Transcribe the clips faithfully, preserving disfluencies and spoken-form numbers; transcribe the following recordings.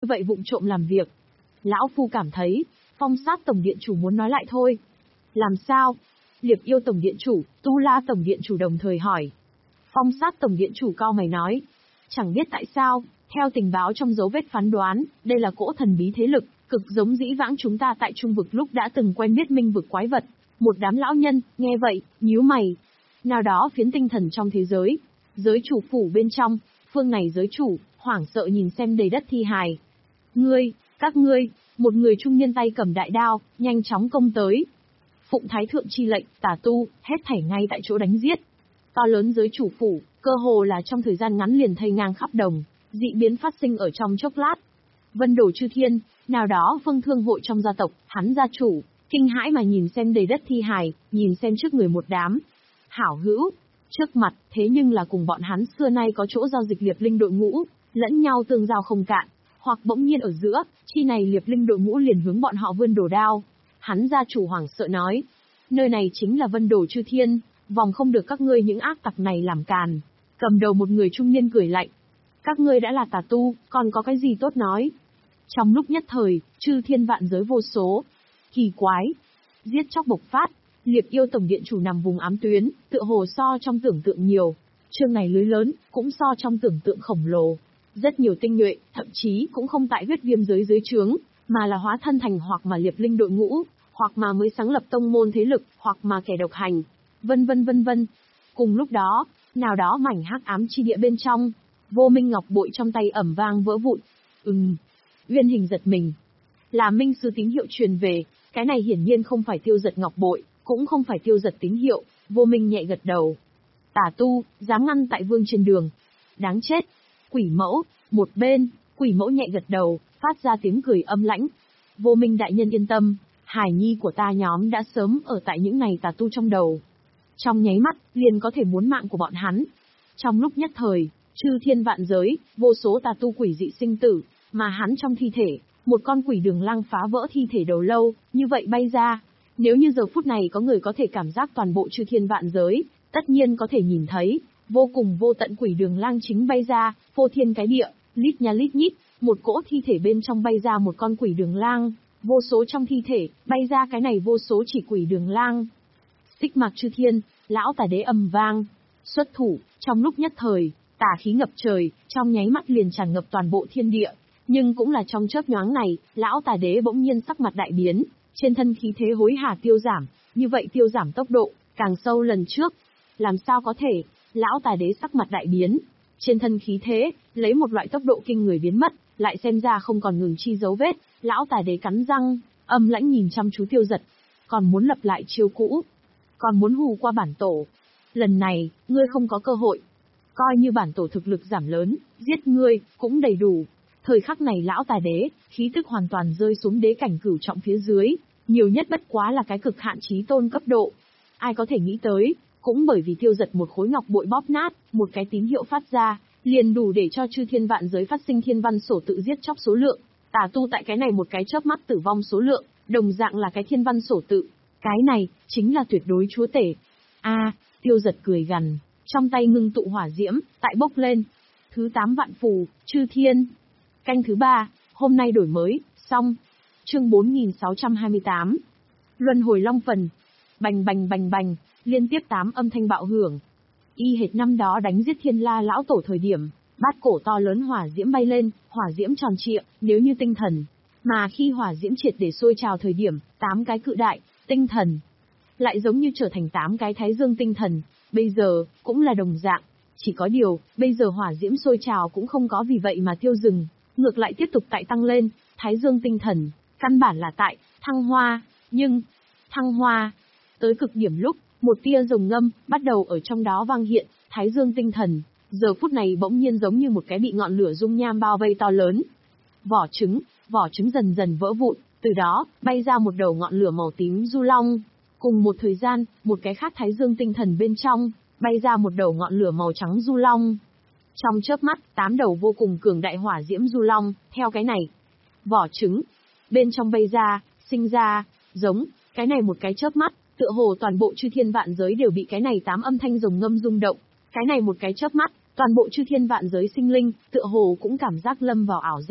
vậy vụng trộm làm việc. Lão Phu cảm thấy, Phong Sát Tổng Điện Chủ muốn nói lại thôi. Làm sao? Liệp Yêu Tổng Điện Chủ, Tu La Tổng Điện Chủ đồng thời hỏi. Phong Sát Tổng Điện Chủ cau mày nói. Chẳng biết tại sao, theo tình báo trong dấu vết phán đoán, đây là cỗ thần bí thế lực, cực giống dĩ vãng chúng ta tại Trung Vực lúc đã từng quen biết minh vực quái vật. Một đám lão nhân, nghe vậy, nhíu mày. Nào đó phiến tinh thần trong thế giới, giới chủ phủ bên trong, phương này giới chủ, hoảng sợ nhìn xem đầy đất thi hài. Ngươi, các ngươi, một người trung niên tay cầm đại đao, nhanh chóng công tới. Phụng Thái Thượng chi lệnh, tà tu, hết thảy ngay tại chỗ đánh giết. To lớn giới chủ phủ, cơ hồ là trong thời gian ngắn liền thây ngang khắp đồng, dị biến phát sinh ở trong chốc lát. Vân Đổ Chư Thiên, nào đó Phương Thương hội trong gia tộc, hắn gia chủ, kinh hãi mà nhìn xem đầy đất thi hài, nhìn xem trước người một đám hảo hữu, trước mặt, thế nhưng là cùng bọn hắn xưa nay có chỗ giao dịch Liệp Linh đội ngũ, lẫn nhau tương giao không cạn, hoặc bỗng nhiên ở giữa, chi này Liệp Linh đội ngũ liền hướng bọn họ vươn đổ đao. Hắn gia chủ hoảng sợ nói, nơi này chính là Vân Đổ Chư Thiên, vòng không được các ngươi những ác tặc này làm càn. Cầm đầu một người trung niên cười lạnh, các ngươi đã là tà tu, còn có cái gì tốt nói? Trong lúc nhất thời, chư thiên vạn giới vô số, kỳ quái, giết chóc bộc phát. Liệp Yêu Tổng Điện Chủ nằm vùng ám tuyến, tựa hồ so trong tưởng tượng nhiều. Chương này lưới lớn, cũng so trong tưởng tượng khổng lồ. Rất nhiều tinh nhuệ, thậm chí cũng không tại huyết viêm giới dưới trướng, mà là hóa thân thành hoặc mà Liệp Linh đội ngũ, hoặc mà mới sáng lập tông môn thế lực, hoặc mà kẻ độc hành, vân vân vân vân. Cùng lúc đó, nào đó mảnh hắc ám chi địa bên trong, Vô Minh ngọc bội trong tay ẩm vang vỡ vụn. Ừm. Uyên Hình giật mình. Là minh sư tín hiệu truyền về, cái này hiển nhiên không phải tiêu giật ngọc bội, cũng không phải tiêu giật tín hiệu. Vô Minh nhẹ gật đầu. Tà tu, dám ngăn tại vương trên đường. Đáng chết. Quỷ mẫu, một bên, quỷ mẫu nhẹ gật đầu, phát ra tiếng cười âm lãnh. Vô Minh đại nhân yên tâm, hài nhi của ta nhóm đã sớm ở tại những này tà tu trong đầu. Trong nháy mắt, liền có thể muốn mạng của bọn hắn. Trong lúc nhất thời, chư thiên vạn giới, vô số tà tu quỷ dị sinh tử, mà hắn trong thi thể, một con quỷ đường lang phá vỡ thi thể đầu lâu, như vậy bay ra. Nếu như giờ phút này có người có thể cảm giác toàn bộ chư thiên vạn giới, tất nhiên có thể nhìn thấy, vô cùng vô tận quỷ đường lang chính bay ra, phô thiên cái địa, lít nha lít nhít, một cỗ thi thể bên trong bay ra một con quỷ đường lang, vô số trong thi thể, bay ra cái này vô số chỉ quỷ đường lang. Xích mạc chư thiên, lão tà đế ầm vang, xuất thủ, trong lúc nhất thời, tà khí ngập trời, trong nháy mắt liền tràn ngập toàn bộ thiên địa. Nhưng cũng là trong chớp nhoáng này, lão tà đế bỗng nhiên sắc mặt đại biến, trên thân khí thế hối hả tiêu giảm, như vậy tiêu giảm tốc độ, càng sâu lần trước. Làm sao có thể, lão tà đế sắc mặt đại biến, trên thân khí thế, lấy một loại tốc độ kinh người biến mất, lại xem ra không còn ngừng chi dấu vết, lão tà đế cắn răng, âm lãnh nhìn chăm chú tiêu giật, còn muốn lập lại chiêu cũ, còn muốn hù qua bản tổ. Lần này, ngươi không có cơ hội, coi như bản tổ thực lực giảm lớn, giết ngươi, cũng đầy đủ. Thời khắc này lão tà đế, khí tức hoàn toàn rơi xuống đế cảnh cửu trọng phía dưới, nhiều nhất bất quá là cái cực hạn chí tôn cấp độ. Ai có thể nghĩ tới, cũng bởi vì tiêu giật một khối ngọc bội bóp nát, một cái tín hiệu phát ra, liền đủ để cho chư thiên vạn giới phát sinh thiên văn sổ tự giết chóc số lượng. Tà tu tại cái này một cái chớp mắt tử vong số lượng, đồng dạng là cái thiên văn sổ tự. Cái này, chính là tuyệt đối chúa tể. A, à, tiêu giật cười gằn, trong tay ngưng tụ hỏa diễm, tại bốc lên. Thứ tám vạn phù, chư thiên. Canh thứ ba, hôm nay đổi mới, xong. Chương bốn nghìn sáu trăm hai mươi tám. Luân hồi long phần. Bành bành bành bành, liên tiếp tám âm thanh bạo hưởng. Y hệt năm đó đánh giết thiên la lão tổ thời điểm, bát cổ to lớn hỏa diễm bay lên, hỏa diễm tròn trịa, nếu như tinh thần. Mà khi hỏa diễm triệt để sôi trào thời điểm, tám cái cự đại, tinh thần, lại giống như trở thành tám cái thái dương tinh thần, bây giờ, cũng là đồng dạng. Chỉ có điều, bây giờ hỏa diễm sôi trào cũng không có vì vậy mà tiêu dừng, ngược lại tiếp tục tại tăng lên, thái dương tinh thần, căn bản là tại, thăng hoa, nhưng, thăng hoa, tới cực điểm lúc, một tia rồng ngâm, bắt đầu ở trong đó vang hiện, thái dương tinh thần, giờ phút này bỗng nhiên giống như một cái bị ngọn lửa dung nham bao vây to lớn. Vỏ trứng, vỏ trứng dần dần vỡ vụn, từ đó, bay ra một đầu ngọn lửa màu tím du long. Cùng một thời gian, một cái khác thái dương tinh thần bên trong, bay ra một đầu ngọn lửa màu trắng du long. Trong chớp mắt, tám đầu vô cùng cường đại hỏa diễm du long, theo cái này. Vỏ trứng, bên trong bay ra, sinh ra, giống, cái này một cái chớp mắt, tựa hồ toàn bộ chư thiên vạn giới đều bị cái này tám âm thanh rồng ngâm rung động. Cái này một cái chớp mắt, toàn bộ chư thiên vạn giới sinh linh, tựa hồ cũng cảm giác lâm vào ảo giác,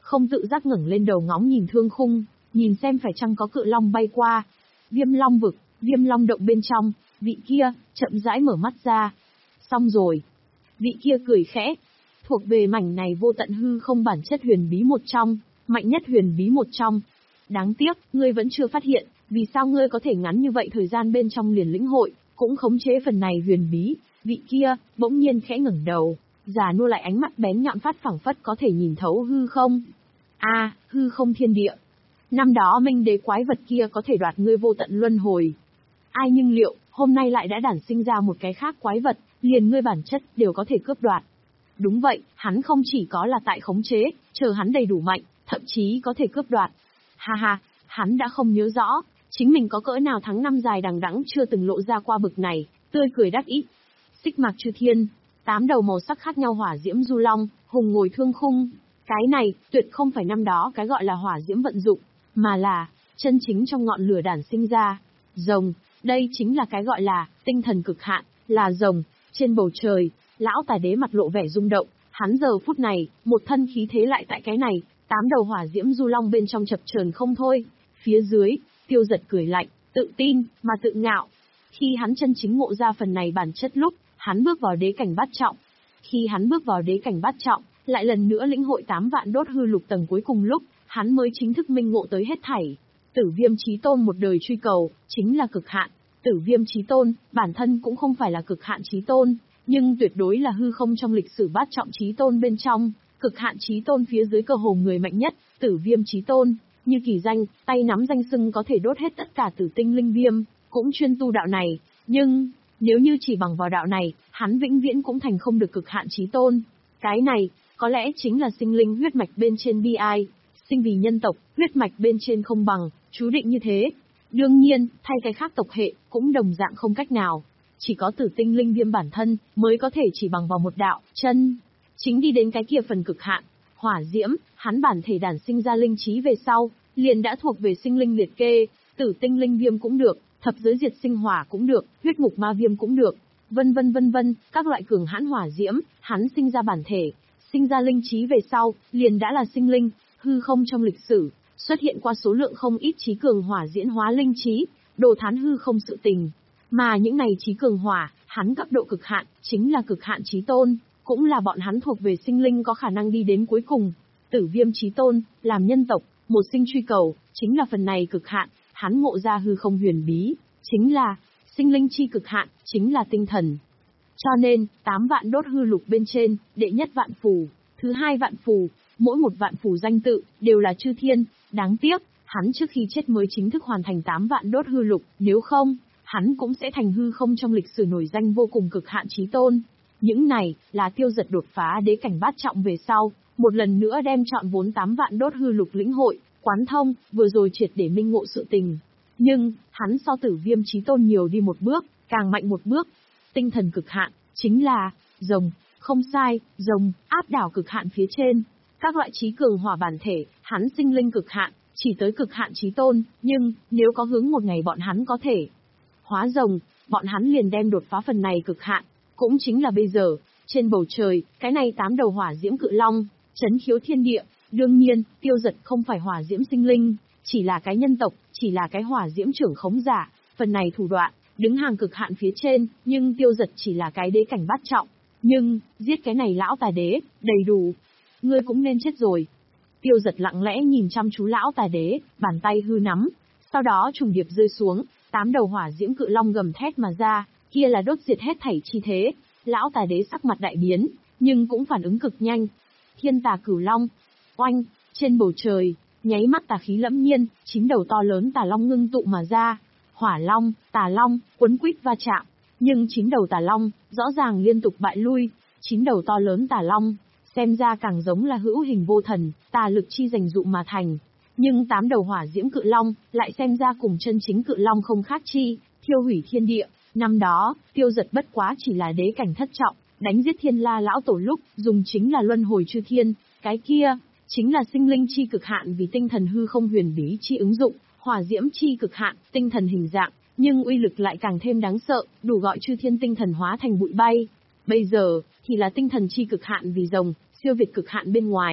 không tự giác ngẩng lên đầu ngóng nhìn thương khung, nhìn xem phải chăng có cự long bay qua. Viêm long vực, viêm long động bên trong, vị kia, chậm rãi mở mắt ra. Xong rồi. Vị kia cười khẽ. Thuộc về mảnh này vô tận hư không bản chất huyền bí một trong, mạnh nhất huyền bí một trong. Đáng tiếc, ngươi vẫn chưa phát hiện, vì sao ngươi có thể ngắn như vậy thời gian bên trong liền lĩnh hội, cũng khống chế phần này huyền bí. Vị kia, bỗng nhiên khẽ ngẩng đầu, già nua lại ánh mắt bén nhọn phát phẳng phất có thể nhìn thấu hư không. A, à, hư không thiên địa. Năm đó Minh Đế quái vật kia có thể đoạt ngươi vô tận luân hồi. Ai nhưng liệu, hôm nay lại đã đản sinh ra một cái khác quái vật, liền ngươi bản chất đều có thể cướp đoạt. Đúng vậy, hắn không chỉ có là tại khống chế, chờ hắn đầy đủ mạnh, thậm chí có thể cướp đoạt. Ha ha, hắn đã không nhớ rõ, chính mình có cỡ nào tháng năm dài đằng đẵng chưa từng lộ ra qua bực này, tươi cười đắc ý. Xích mạc chư thiên, tám đầu màu sắc khác nhau hỏa diễm du long, hùng ngồi thương khung. Cái này, tuyệt không phải năm đó cái gọi là hỏa diễm vận dụng, mà là, chân chính trong ngọn lửa đản sinh ra. Rồng, đây chính là cái gọi là, tinh thần cực hạn, là rồng. Trên bầu trời, lão tài đế mặt lộ vẻ rung động, hắn giờ phút này, một thân khí thế lại tại cái này, tám đầu hỏa diễm du long bên trong chập chờn không thôi. Phía dưới, Tiêu Giật cười lạnh, tự tin, mà tự ngạo. Khi hắn chân chính ngộ ra phần này bản chất lúc, hắn bước vào đế cảnh bát trọng. Khi hắn bước vào đế cảnh bát trọng, lại lần nữa lĩnh hội tám vạn đốt hư lục tầng cuối cùng lúc, hắn mới chính thức minh ngộ tới hết thảy. Tử Viêm Chí Tôn một đời truy cầu, chính là cực hạn. Tử Viêm Chí Tôn, bản thân cũng không phải là cực hạn Chí Tôn, nhưng tuyệt đối là hư không trong lịch sử bát trọng Chí Tôn bên trong, cực hạn Chí Tôn phía dưới cơ hồ người mạnh nhất, Tử Viêm Chí Tôn, như kỳ danh, tay nắm danh xưng có thể đốt hết tất cả tử tinh linh viêm, cũng chuyên tu đạo này, nhưng nếu như chỉ bằng vào đạo này, hắn vĩnh viễn cũng thành không được cực hạn Chí Tôn. Cái này, có lẽ chính là sinh linh huyết mạch bên trên bi ai, sinh vì nhân tộc, huyết mạch bên trên không bằng, chú định như thế. Đương nhiên, thay cái khác tộc hệ, cũng đồng dạng không cách nào. Chỉ có tử tinh linh viêm bản thân, mới có thể chỉ bằng vào một đạo, chân. Chính đi đến cái kia phần cực hạn. Hỏa diễm, hắn bản thể đản sinh ra linh trí về sau, liền đã thuộc về sinh linh liệt kê, tử tinh linh viêm cũng được, thập giới diệt sinh hỏa cũng được, huyết ngục ma viêm cũng được, vân vân vân vân, các loại cường hãn hỏa diễm, hắn sinh ra bản thể, sinh ra linh trí về sau, liền đã là sinh linh, hư không trong lịch sử, xuất hiện qua số lượng không ít trí cường hỏa diễn hóa linh trí, đồ thán hư không sự tình. Mà những này trí cường hỏa, hắn cấp độ cực hạn, chính là cực hạn Chí Tôn, cũng là bọn hắn thuộc về sinh linh có khả năng đi đến cuối cùng. Tử Viêm Chí Tôn, làm nhân tộc, một sinh truy cầu, chính là phần này cực hạn, hắn ngộ ra hư không huyền bí, chính là sinh linh chi cực hạn, chính là tinh thần. Cho nên, tám vạn đốt hư lục bên trên, đệ nhất vạn phù, thứ hai vạn phù, mỗi một vạn phù danh tự, đều là chư thiên, đáng tiếc, hắn trước khi chết mới chính thức hoàn thành tám vạn đốt hư lục, nếu không, hắn cũng sẽ thành hư không trong lịch sử nổi danh vô cùng cực hạn Chí Tôn. Những này, là Tiêu Giật đột phá đế cảnh bát trọng về sau, một lần nữa đem chọn vốn tám vạn đốt hư lục lĩnh hội, quán thông, vừa rồi triệt để minh ngộ sự tình. Nhưng, hắn so Tử Viêm Chí Tôn nhiều đi một bước, càng mạnh một bước. Tinh thần cực hạn, chính là, rồng, không sai, rồng, áp đảo cực hạn phía trên. Các loại trí cường hỏa bản thể, hắn sinh linh cực hạn, chỉ tới cực hạn Chí Tôn, nhưng, nếu có hướng một ngày bọn hắn có thể hóa rồng, bọn hắn liền đem đột phá phần này cực hạn. Cũng chính là bây giờ, trên bầu trời, cái này tám đầu hỏa diễm cự long, chấn khiếu thiên địa. Đương nhiên, Tiêu Giật không phải hỏa diễm sinh linh, chỉ là cái nhân tộc, chỉ là cái hỏa diễm trưởng khống giả, phần này thủ đoạn, đứng hàng cực hạn phía trên, nhưng Tiêu Giật chỉ là cái đế cảnh bát trọng. Nhưng, giết cái này lão tài đế, đầy đủ. Ngươi cũng nên chết rồi. Tiêu Giật lặng lẽ nhìn chăm chú lão tài đế, bàn tay hư nắm, sau đó trùng điệp rơi xuống, tám đầu hỏa diễm cự long gầm thét mà ra, kia là đốt diệt hết thảy chi thế. Lão tài đế sắc mặt đại biến, nhưng cũng phản ứng cực nhanh. Thiên tà cửu long, oanh, trên bầu trời, nháy mắt tà khí lẫm nhiên, chín đầu to lớn tà long ngưng tụ mà ra. Hỏa long, tà long, quấn quýt va chạm, nhưng chín đầu tà long, rõ ràng liên tục bại lui. Chín đầu to lớn tà long, xem ra càng giống là hữu hình vô thần, tà lực chi dành dụ mà thành. Nhưng tám đầu hỏa diễm cự long, lại xem ra cùng chân chính cự long không khác chi, thiêu hủy thiên địa. Năm đó, Tiêu Giật bất quá chỉ là đế cảnh thất trọng, đánh giết Thiên La lão tổ lúc, dùng chính là luân hồi chư thiên, cái kia, chính là sinh linh chi cực hạn vì tinh thần hư không huyền bí chi ứng dụng, hỏa diễm chi cực hạn, tinh thần hình dạng, nhưng uy lực lại càng thêm đáng sợ, đủ gọi chư thiên tinh thần hóa thành bụi bay. Bây giờ, thì là tinh thần chi cực hạn vì rồng, siêu việt cực hạn bên ngoài,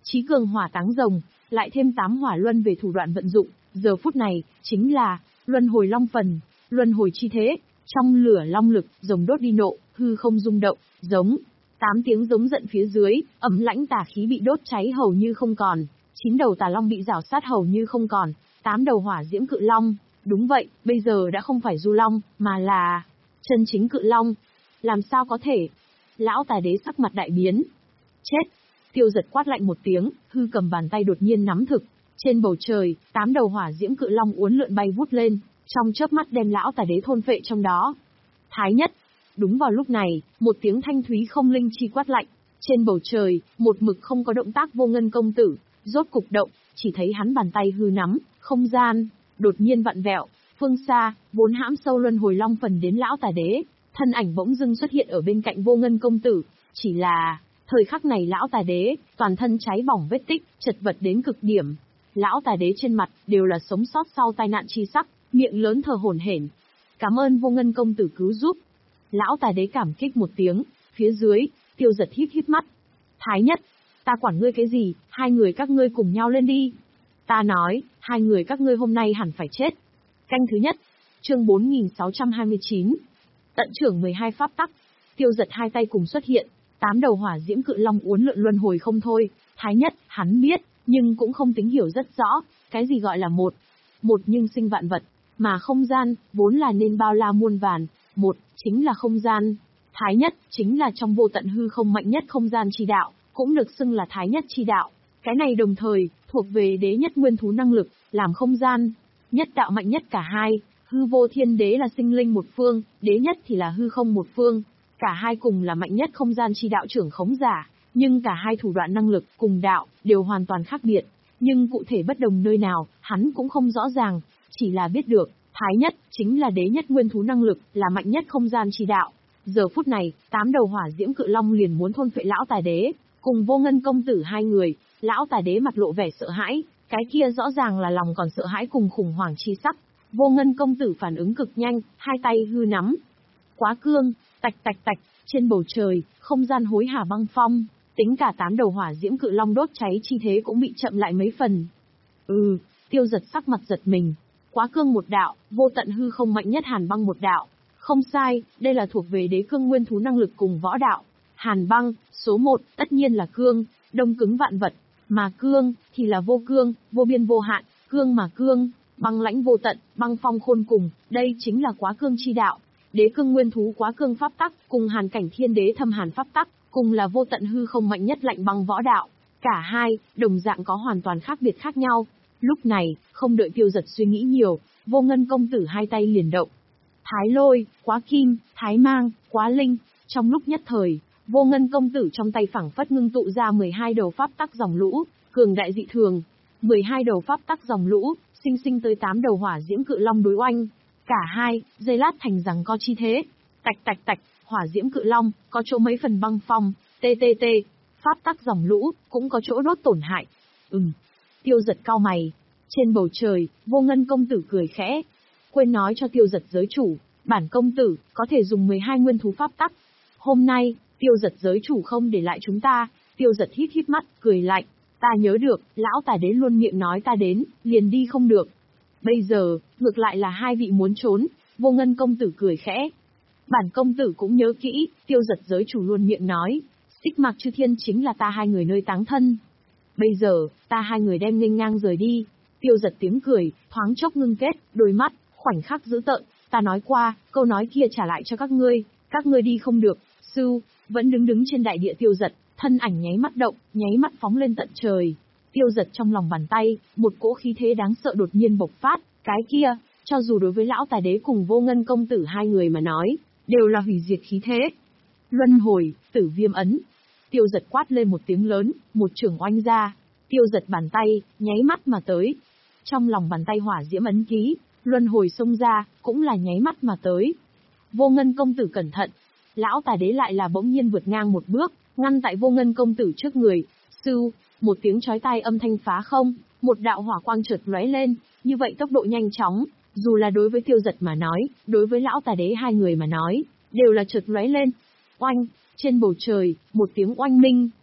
Chí cường hỏa táng rồng, lại thêm tám hỏa luân về thủ đoạn vận dụng, giờ phút này, chính là, luân hồi long phần, luân hồi chi thế, trong lửa long lực, rồng đốt đi nộ, hư không rung động, giống, tám tiếng giống giận phía dưới, ấm lãnh tà khí bị đốt cháy hầu như không còn, chín đầu tà long bị rào sát hầu như không còn, tám đầu hỏa diễm cự long, đúng vậy, bây giờ đã không phải du long, mà là chân chính cự long. Làm sao có thể? Lão tà đế sắc mặt đại biến. Chết! Tiêu Giật quát lạnh một tiếng, hư cầm bàn tay đột nhiên nắm thực. Trên bầu trời, tám đầu hỏa diễm cự long uốn lượn bay vút lên, trong chớp mắt đem lão tà đế thôn phệ trong đó. Thái nhất! Đúng vào lúc này, một tiếng thanh thúy không linh chi quát lạnh. Trên bầu trời, một mực không có động tác Vô Ngân công tử, rốt cục động, chỉ thấy hắn bàn tay hư nắm, không gian đột nhiên vặn vẹo, phương xa, vốn hãm sâu luân hồi long phần đến lão tà đế, thân ảnh bỗng dưng xuất hiện ở bên cạnh Vô Ngân công tử, chỉ là, thời khắc này lão tà đế, toàn thân cháy bỏng vết tích, chật vật đến cực điểm. Lão tà đế trên mặt đều là sống sót sau tai nạn chi sắc, miệng lớn thở hổn hển. Cảm ơn Vô Ngân công tử cứu giúp. Lão tà đế cảm kích một tiếng, phía dưới, Tiêu Giật híp híp mắt. Thái nhất, ta quản ngươi cái gì, hai người các ngươi cùng nhau lên đi. Ta nói, hai người các ngươi hôm nay hẳn phải chết. Canh thứ nhất, chương bốn nghìn sáu trăm hai mươi chín. Tận trưởng mười hai pháp tắc, Tiêu Giật hai tay cùng xuất hiện, tám đầu hỏa diễm cự long uốn lượn luân hồi không thôi. Thái nhất, hắn biết, nhưng cũng không tính hiểu rất rõ, cái gì gọi là một. Một nhưng sinh vạn vật, mà không gian, vốn là nên bao la muôn vàn, một, chính là không gian. Thái nhất, chính là trong vô tận hư không mạnh nhất không gian chi đạo, cũng được xưng là thái nhất chi đạo. Cái này đồng thời, thuộc về đế nhất nguyên thú năng lực, làm không gian. Nhất đạo mạnh nhất cả hai, hư vô thiên đế là sinh linh một phương, đế nhất thì là hư không một phương. Cả hai cùng là mạnh nhất không gian chi đạo trưởng khống giả, nhưng cả hai thủ đoạn năng lực cùng đạo, đều hoàn toàn khác biệt. Nhưng cụ thể bất đồng nơi nào, hắn cũng không rõ ràng, chỉ là biết được, thái nhất, chính là đế nhất nguyên thú năng lực, là mạnh nhất không gian chi đạo. Giờ phút này, tám đầu hỏa diễm cự long liền muốn thôn phệ lão tà đế, cùng Vô Ngân công tử hai người, lão tà đế mặt lộ vẻ sợ hãi, cái kia rõ ràng là lòng còn sợ hãi cùng khủng hoảng chi sắc. Vô Ngân công tử phản ứng cực nhanh, hai tay hư nắm. Quá cương, tạch tạch tạch, trên bầu trời, không gian hối hả băng phong, tính cả tám đầu hỏa diễm cự long đốt cháy chi thế cũng bị chậm lại mấy phần. Ừ, Tiêu Giật sắc mặt giật mình. Quá cương một đạo, vô tận hư không mạnh nhất hàn băng một đạo. Không sai, đây là thuộc về đế cương nguyên thú năng lực cùng võ đạo. Hàn băng, số một, tất nhiên là cương, đông cứng vạn vật. Mà cương, thì là vô cương, vô biên vô hạn, cương mà cương, băng lãnh vô tận, băng phong khôn cùng, đây chính là quá cương chi đạo. Đế cương nguyên thú quá cương pháp tắc, cùng hàn cảnh thiên đế thâm hàn pháp tắc, cùng là vô tận hư không mạnh nhất lạnh băng võ đạo. Cả hai, đồng dạng có hoàn toàn khác biệt khác nhau. Lúc này, không đợi Tiêu Giật suy nghĩ nhiều, Vô Ngân công tử hai tay liền động. Thái lôi, quá kim, thái mang, quá linh, trong lúc nhất thời, Vô Ngân công tử trong tay phảng phất ngưng tụ ra mười hai đầu pháp tắc dòng lũ, cường đại dị thường. mười hai đầu pháp tắc dòng lũ, sinh sinh tới tám đầu hỏa diễm cự long đối oanh. Cả hai, dây lát thành rằng co chi thế. Tạch tạch tạch, hỏa diễm cự long, có chỗ mấy phần băng phong, tê tê tê. Pháp tắc dòng lũ, cũng có chỗ đốt tổn hại. Ừm. Tiêu Giật cau mày. Trên bầu trời, Vô Ngân công tử cười khẽ. Quên nói cho Tiêu Giật giới chủ, bản công tử, có thể dùng mười hai nguyên thú pháp tắc. Hôm nay, Tiêu Giật giới chủ không để lại chúng ta. Tiêu Giật hít hít mắt, cười lạnh. Ta nhớ được, lão tà đế luôn miệng nói ta đến, liền đi không được. Bây giờ, ngược lại là hai vị muốn trốn, Vô Ngân công tử cười khẽ. Bản công tử cũng nhớ kỹ, Tiêu Giật giới chủ luôn miệng nói, Xích Mạc Chư Thiên chính là ta hai người nơi táng thân. Bây giờ, ta hai người đem nghênh ngang rời đi. Tiêu Giật tiếng cười, thoáng chốc ngưng kết, đôi mắt, khoảnh khắc dữ tợn. Ta nói qua, câu nói kia trả lại cho các ngươi, các ngươi đi không được. Sư, vẫn đứng đứng trên đại địa Tiêu Giật, thân ảnh nháy mắt động, nháy mắt phóng lên tận trời. Tiêu Giật trong lòng bàn tay, một cỗ khí thế đáng sợ đột nhiên bộc phát, cái kia, cho dù đối với lão tà đế cùng Vô Ngân công tử hai người mà nói, đều là hủy diệt khí thế. Luân hồi, tử viêm ấn. Tiêu Giật quát lên một tiếng lớn, một chưởng oanh ra. Tiêu Giật bàn tay, nháy mắt mà tới. Trong lòng bàn tay hỏa diễm ấn ký, luân hồi xông ra, cũng là nháy mắt mà tới. Vô Ngân công tử cẩn thận. Lão tà đế lại là bỗng nhiên vượt ngang một bước, ngăn tại Vô Ngân công tử trước người. Sư, một tiếng chói tai âm thanh phá không, một đạo hỏa quang chợt lóe lên, như vậy tốc độ nhanh chóng, dù là đối với Tiêu Giật mà nói, đối với lão tà đế hai người mà nói, đều là chợt lóe lên. Oanh, trên bầu trời, một tiếng oanh minh.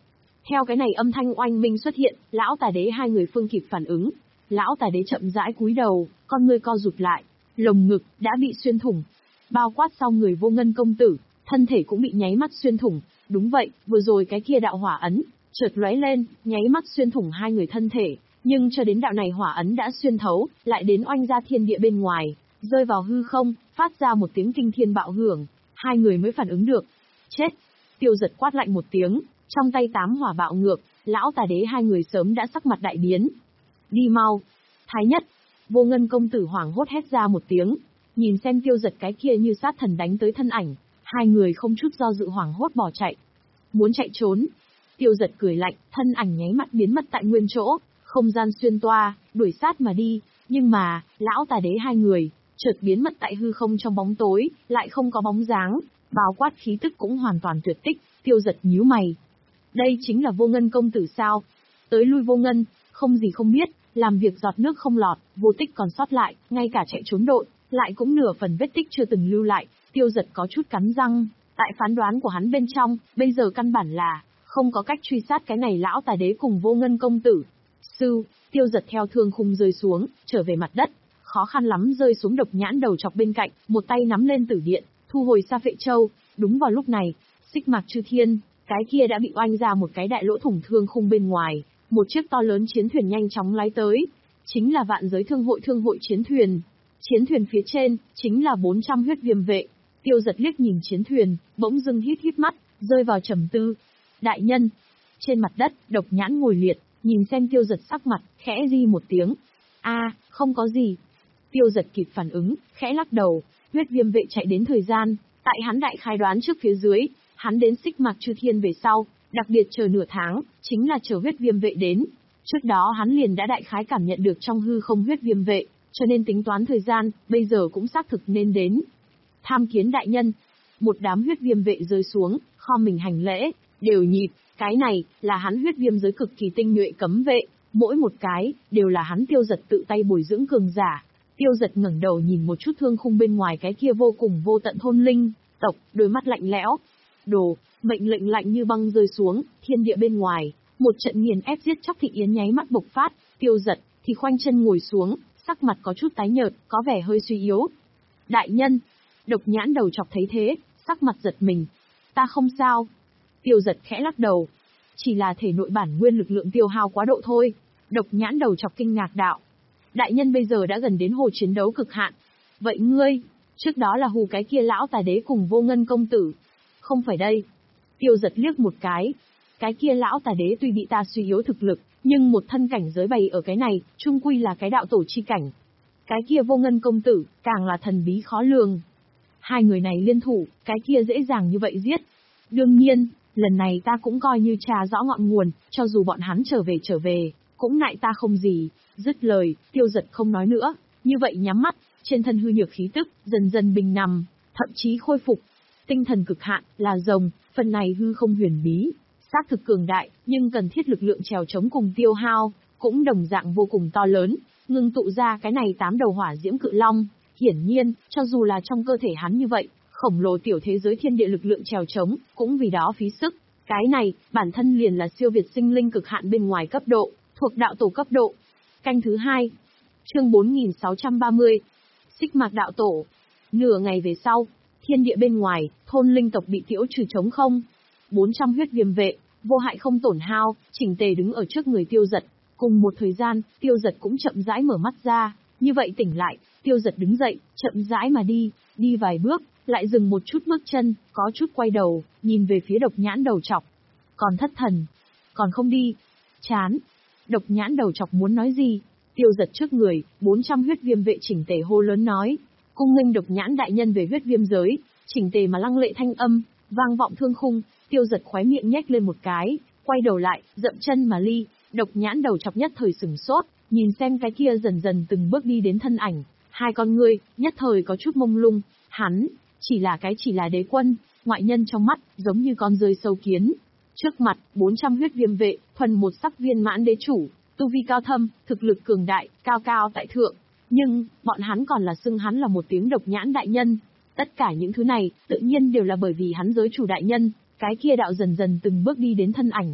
Theo cái này âm thanh oanh minh xuất hiện, lão tà đế hai người phương kịp phản ứng. Lão tà đế chậm rãi cúi đầu, con ngươi co rụt lại, lồng ngực đã bị xuyên thủng. Bao quát sau người Vô Ngân công tử, thân thể cũng bị nháy mắt xuyên thủng. Đúng vậy, vừa rồi cái kia đạo hỏa ấn chợt lóe lên, nháy mắt xuyên thủng hai người thân thể, nhưng cho đến đạo này hỏa ấn đã xuyên thấu, lại đến oanh ra thiên địa bên ngoài, rơi vào hư không, phát ra một tiếng kinh thiên bạo hưởng, hai người mới phản ứng được. Chết! Tiêu Giật quát lạnh một tiếng, trong tay tám hỏa bạo ngược, lão tà đế hai người sớm đã sắc mặt đại biến. Đi mau! Thái nhất! Vô Ngân công tử hoảng hốt hét ra một tiếng, nhìn xem Tiêu Giật cái kia như sát thần đánh tới thân ảnh, hai người không chút do dự hoảng hốt bỏ chạy. Muốn chạy trốn? Tiêu Giật cười lạnh, thân ảnh nháy mắt biến mất tại nguyên chỗ, không gian xuyên toa, đuổi sát mà đi, nhưng mà, lão tà đế hai người, chợt biến mất tại hư không trong bóng tối, lại không có bóng dáng, bao quát khí tức cũng hoàn toàn tuyệt tích. Tiêu Giật nhíu mày. Đây chính là Vô Ngân công tử sao? Tới lui Vô Ngân, không gì không biết, làm việc giọt nước không lọt, vô tích còn sót lại, ngay cả chạy trốn đội, lại cũng nửa phần vết tích chưa từng lưu lại. Tiêu Giật có chút cắn răng, tại phán đoán của hắn bên trong, bây giờ căn bản là không có cách truy sát cái này lão tà đế cùng Vô Ngân công tử. Sư, Tiêu Giật theo thương khung rơi xuống, trở về mặt đất, khó khăn lắm rơi xuống độc nhãn đầu chọc bên cạnh, một tay nắm lên tử điện, thu hồi Sa Phệ Châu. Đúng vào lúc này, Xích Mạc Chư Thiên, cái kia đã bị oanh ra một cái đại lỗ thủng thương khung bên ngoài, một chiếc to lớn chiến thuyền nhanh chóng lái tới, chính là Vạn Giới Thương hội thương hội chiến thuyền. Chiến thuyền phía trên, chính là bốn trăm huyết viêm vệ. Tiêu Giật liếc nhìn chiến thuyền, bỗng dưng hít hít mắt, rơi vào trầm tư. Đại nhân! Trên mặt đất, độc nhãn ngồi liệt, nhìn xem Tiêu Giật sắc mặt, khẽ di một tiếng. A, không có gì. Tiêu Giật kịp phản ứng, khẽ lắc đầu, huyết viêm vệ chạy đến thời gian, tại hắn đại khai đoán trước phía dưới, hắn đến Xích Mạc Chư Thiên về sau, đặc biệt chờ nửa tháng, chính là chờ huyết viêm vệ đến. Trước đó hắn liền đã đại khái cảm nhận được trong hư không huyết viêm vệ, cho nên tính toán thời gian, bây giờ cũng xác thực nên đến. Tham kiến đại nhân. Một đám huyết viêm vệ rơi xuống, khom mình hành lễ, đều nhịp, cái này, là hắn huyết viêm giới cực kỳ tinh nhuệ cấm vệ, mỗi một cái, đều là hắn Tiêu Giật tự tay bồi dưỡng cường giả. Tiêu Giật ngẩng đầu nhìn một chút thương khung bên ngoài cái kia vô cùng vô tận thôn linh, tộc, đôi mắt lạnh lẽo. Đồ, mệnh lệnh lạnh như băng rơi xuống, thiên địa bên ngoài, một trận nghiền ép giết chóc thị yến nháy mắt bộc phát, Tiêu Giật, thì khoanh chân ngồi xuống, sắc mặt có chút tái nhợt, có vẻ hơi suy yếu. Đại nhân! Độc nhãn đầu chọc thấy thế, sắc mặt giật mình. Ta không sao. Tiêu Giật khẽ lắc đầu. Chỉ là thể nội bản nguyên lực lượng tiêu hao quá độ thôi. Độc nhãn đầu chọc kinh ngạc đạo. Đại nhân bây giờ đã gần đến hồ chiến đấu cực hạn. Vậy ngươi, trước đó là hù cái kia lão tà đế cùng Vô Ngân công tử. Không phải đây. Tiêu Giật liếc một cái. Cái kia lão tà đế tuy bị ta suy yếu thực lực, nhưng một thân cảnh giới bày ở cái này, chung quy là cái đạo tổ chi cảnh. Cái kia Vô Ngân công tử, càng là thần bí khó lường. Hai người này liên thủ, cái kia dễ dàng như vậy giết. Đương nhiên, lần này ta cũng coi như trà rõ ngọn nguồn, cho dù bọn hắn trở về trở về, cũng ngại ta không gì. Dứt lời, Tiêu Giật không nói nữa, như vậy nhắm mắt, trên thân hư nhược khí tức, dần dần bình nằm, thậm chí khôi phục. Tinh thần cực hạn, là rồng, phần này hư không huyền bí, xác thực cường đại, nhưng cần thiết lực lượng trèo chống cùng tiêu hao, cũng đồng dạng vô cùng to lớn, ngưng tụ ra cái này tám đầu hỏa diễm cự long. Hiển nhiên, cho dù là trong cơ thể hắn như vậy, khổng lồ tiểu thế giới thiên địa lực lượng trèo chống, cũng vì đó phí sức. Cái này, bản thân liền là siêu việt sinh linh cực hạn bên ngoài cấp độ, thuộc đạo tổ cấp độ. Canh thứ hai. Chương bốn nghìn sáu trăm ba mươi. Xích Mạc đạo tổ. Nửa ngày về sau, thiên địa bên ngoài, thôn linh tộc bị tiễu trừ trống không. bốn trăm huyết viêm vệ, vô hại không tổn hao, chỉnh tề đứng ở trước người Tiêu Giật. Cùng một thời gian, Tiêu Giật cũng chậm rãi mở mắt ra, như vậy tỉnh lại, Tiêu Giật đứng dậy, chậm rãi mà đi, đi vài bước, lại dừng một chút bước chân, có chút quay đầu, nhìn về phía độc nhãn đầu chọc. Còn thất thần, còn không đi, chán. Độc nhãn đầu chọc muốn nói gì? Tiêu Giật trước người, bốn trăm huyết viêm vệ chỉnh tề hô lớn nói, cung nghênh độc nhãn đại nhân về huyết viêm giới, chỉnh tề mà lăng lệ thanh âm, vang vọng thương khung. Tiêu Giật khóe miệng nhếch lên một cái, quay đầu lại, dậm chân mà ly. Độc nhãn đầu chọc nhất thời sửng sốt, nhìn xem cái kia dần dần từng bước đi đến thân ảnh, hai con ngươi nhất thời có chút mông lung. Hắn chỉ là cái chỉ là đế quân, ngoại nhân trong mắt giống như con rơi sâu kiến. Trước mặt bốn trăm huyết viêm vệ, thuần một sắc viên mãn đế chủ, tu vi cao thâm, thực lực cường đại, cao cao tại thượng. Nhưng bọn hắn còn là xưng hắn là một tiếng độc nhãn đại nhân. Tất cả những thứ này tự nhiên đều là bởi vì hắn giới chủ đại nhân. Cái kia đạo dần dần từng bước đi đến thân ảnh,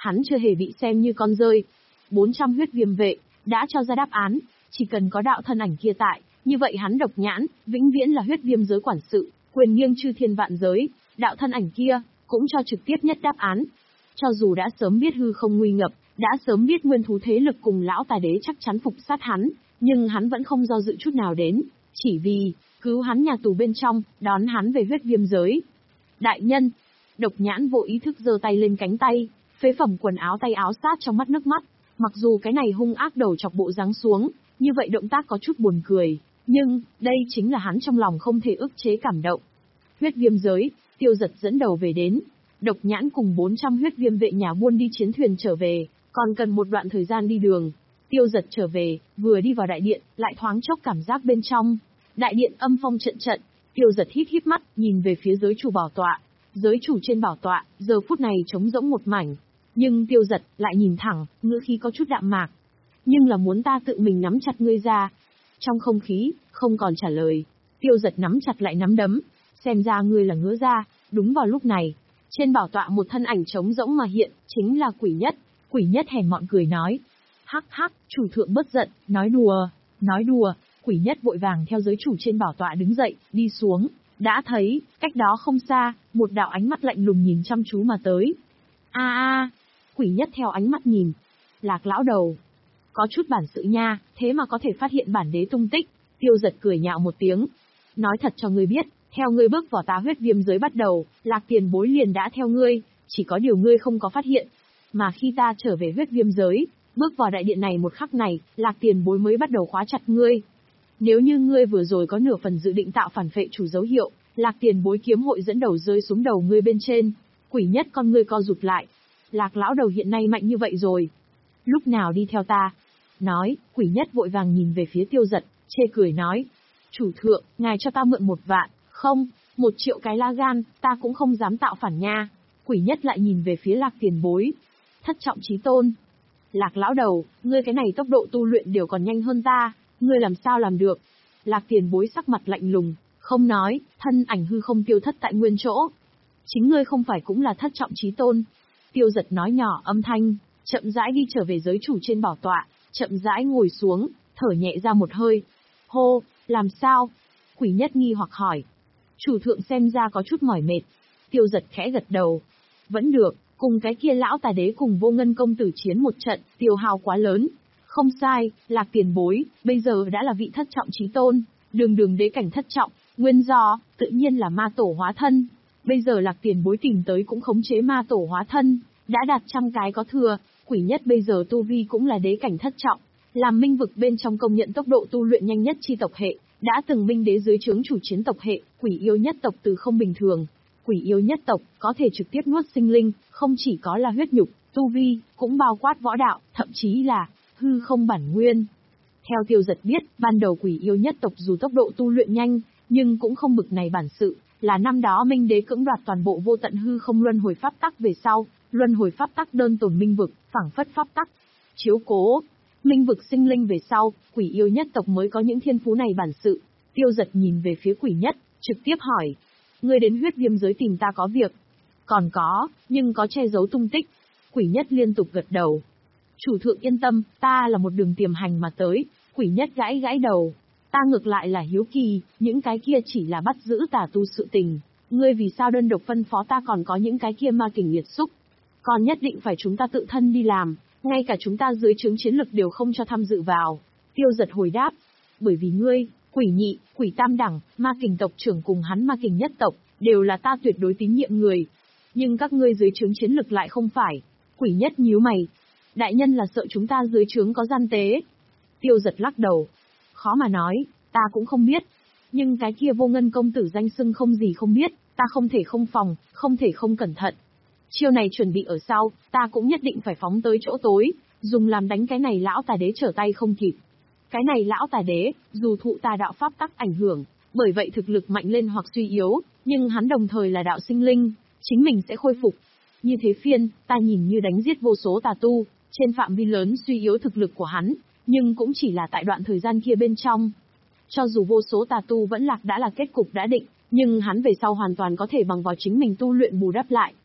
hắn chưa hề bị xem như con rơi. bốn trăm huyết viêm vệ, đã cho ra đáp án, chỉ cần có đạo thân ảnh kia tại, như vậy hắn Độc Nhãn, vĩnh viễn là huyết viêm giới quản sự, quyền nghiêng chư thiên vạn giới, đạo thân ảnh kia, cũng cho trực tiếp nhất đáp án. Cho dù đã sớm biết hư không nguy ngập, đã sớm biết nguyên thú thế lực cùng lão tài đế chắc chắn phục sát hắn, nhưng hắn vẫn không do dự chút nào đến, chỉ vì, cứu hắn nhà tù bên trong, đón hắn về huyết viêm giới. Đại nhân, Độc Nhãn vô ý thức giơ tay lên cánh tay, phế phẩm quần áo tay áo sát trong mắt nước mắt, mặc dù cái này hung ác đầu chọc bộ giáng xuống, như vậy động tác có chút buồn cười, nhưng, đây chính là hắn trong lòng không thể ức chế cảm động. Huyết viêm giới, Tiêu Dật dẫn đầu về đến, Độc Nhãn cùng bốn trăm huyết viêm vệ nhà buôn đi chiến thuyền trở về, còn cần một đoạn thời gian đi đường. Tiêu Dật trở về, vừa đi vào đại điện, lại thoáng chốc cảm giác bên trong. Đại điện âm phong trận trận, Tiêu Dật hít hít mắt, nhìn về phía giới chủ bảo tọa. Giới chủ trên bảo tọa, giờ phút này trống rỗng một mảnh. Nhưng Tiêu Dật lại nhìn thẳng, ngữ khí có chút đạm mạc. Nhưng là muốn ta tự mình nắm chặt ngươi ra. Trong không khí, không còn trả lời. Tiêu Dật nắm chặt lại nắm đấm. Xem ra ngươi là ngứa ra. Đúng vào lúc này, trên bảo tọa một thân ảnh trống rỗng mà hiện, chính là Quỷ Nhất. Quỷ Nhất hèn mọn cười nói. Hắc hắc, chủ thượng bất giận, nói đùa, nói đùa. Quỷ Nhất vội vàng theo giới chủ trên bảo tọa đứng dậy, đi xuống. Đã thấy, cách đó không xa, một đạo ánh mắt lạnh lùng nhìn chăm chú mà tới. A a, Quỷ Nhất theo ánh mắt nhìn. Lạc lão đầu. Có chút bản sự nha, thế mà có thể phát hiện bản đế tung tích. Tiêu Dật cười nhạo một tiếng. Nói thật cho ngươi biết, theo ngươi bước vào tá huyết viêm giới bắt đầu, Lạc tiền bối liền đã theo ngươi, chỉ có điều ngươi không có phát hiện. Mà khi ta trở về huyết viêm giới, bước vào đại điện này một khắc này, Lạc tiền bối mới bắt đầu khóa chặt ngươi. Nếu như ngươi vừa rồi có nửa phần dự định tạo phản phệ chủ dấu hiệu, Lạc tiền bối kiếm hội dẫn đầu rơi xuống đầu ngươi bên trên. Quỷ Nhất con ngươi co rụt lại. Lạc lão đầu hiện nay mạnh như vậy rồi. Lúc nào đi theo ta? Nói, Quỷ Nhất vội vàng nhìn về phía Tiêu Dật, chê cười nói. Chủ thượng, ngài cho ta mượn một vạn, không, một triệu cái la gan, ta cũng không dám tạo phản nha. Quỷ Nhất lại nhìn về phía Lạc tiền bối. Thất trọng chí tôn. Lạc lão đầu, ngươi cái này tốc độ tu luyện đều còn nhanh hơn ta, ngươi làm sao làm được? Lạc tiền bối sắc mặt lạnh lùng, không nói, thân ảnh hư không tiêu thất tại nguyên chỗ. Chính ngươi không phải cũng là thất trọng chí tôn. Tiêu Dật nói nhỏ âm thanh, chậm rãi đi trở về giới chủ trên bảo tọa, chậm rãi ngồi xuống, thở nhẹ ra một hơi. Hô, làm sao? Quỷ Nhất nghi hoặc hỏi. Chủ thượng xem ra có chút mỏi mệt. Tiêu Dật khẽ gật đầu. Vẫn được, cùng cái kia lão tài đế cùng Vô Ngân công tử chiến một trận, tiêu hao quá lớn. Không sai, Lạc tiền bối, bây giờ đã là vị thất trọng chí tôn, đường đường đế cảnh thất trọng, nguyên do, tự nhiên là ma tổ hóa thân. Bây giờ Lạc tiền bối tìm tới cũng khống chế ma tổ hóa thân, đã đạt trăm cái có thừa. Quỷ Nhất bây giờ tu vi cũng là đế cảnh thất trọng, làm minh vực bên trong công nhận tốc độ tu luyện nhanh nhất chi tộc hệ, đã từng minh đế dưới trướng chủ chiến tộc hệ. Quỷ yêu nhất tộc từ không bình thường. Quỷ yêu nhất tộc có thể trực tiếp nuốt sinh linh, không chỉ có là huyết nhục, tu vi, cũng bao quát võ đạo, thậm chí là hư không bản nguyên. Theo Tiêu Dật biết, ban đầu quỷ yêu nhất tộc dù tốc độ tu luyện nhanh, nhưng cũng không bực này bản sự, là năm đó minh đế cưỡng đoạt toàn bộ vô tận hư không luân hồi pháp tắc về sau, luân hồi pháp tắc đơn tồn minh vực, phảng phất pháp tắc. Chiếu cố minh vực sinh linh về sau, quỷ yêu nhất tộc mới có những thiên phú này bản sự. Tiêu Dật nhìn về phía Quỷ Nhất, trực tiếp hỏi. Ngươi đến huyết viêm giới tìm ta có việc? Còn có, nhưng có che giấu tung tích. Quỷ Nhất liên tục gật đầu. Chủ thượng yên tâm, ta là một đường tiềm hành mà tới. Quỷ Nhất gãi gãi đầu. Ta ngược lại là hiếu kỳ, những cái kia chỉ là bắt giữ tà tu sự tình. Ngươi vì sao đơn độc phân phó ta còn có những cái kia ma kình liệt xúc? Còn nhất định phải chúng ta tự thân đi làm, ngay cả chúng ta dưới trướng chiến lực đều không cho tham dự vào. Tiêu Dật hồi đáp. Bởi vì ngươi, Quỷ Nhị, Quỷ Tam Đẳng, ma kình tộc trưởng cùng hắn ma kình nhất tộc, đều là ta tuyệt đối tín nhiệm người. Nhưng các ngươi dưới trướng chiến lực lại không phải. Quỷ Nhất nhíu mày. Đại nhân là sợ chúng ta dưới trướng có gian tế. Tiêu Dật lắc đầu. Khó mà nói, ta cũng không biết. Nhưng cái kia Vô Ngân công tử danh xưng không gì không biết, ta không thể không phòng, không thể không cẩn thận. Chiêu này chuẩn bị ở sau, ta cũng nhất định phải phóng tới chỗ tối, dùng làm đánh cái này lão tà đế trở tay không kịp. Cái này lão tà đế, dù thụ tà đạo pháp tắc ảnh hưởng, bởi vậy thực lực mạnh lên hoặc suy yếu, nhưng hắn đồng thời là đạo sinh linh, chính mình sẽ khôi phục. Như thế phiên, ta nhìn như đánh giết vô số tà tu, trên phạm vi lớn suy yếu thực lực của hắn, nhưng cũng chỉ là tại đoạn thời gian kia bên trong. Cho dù vô số tà tu vẫn lạc đã là kết cục đã định, nhưng hắn về sau hoàn toàn có thể bằng vào chính mình tu luyện bù đắp lại.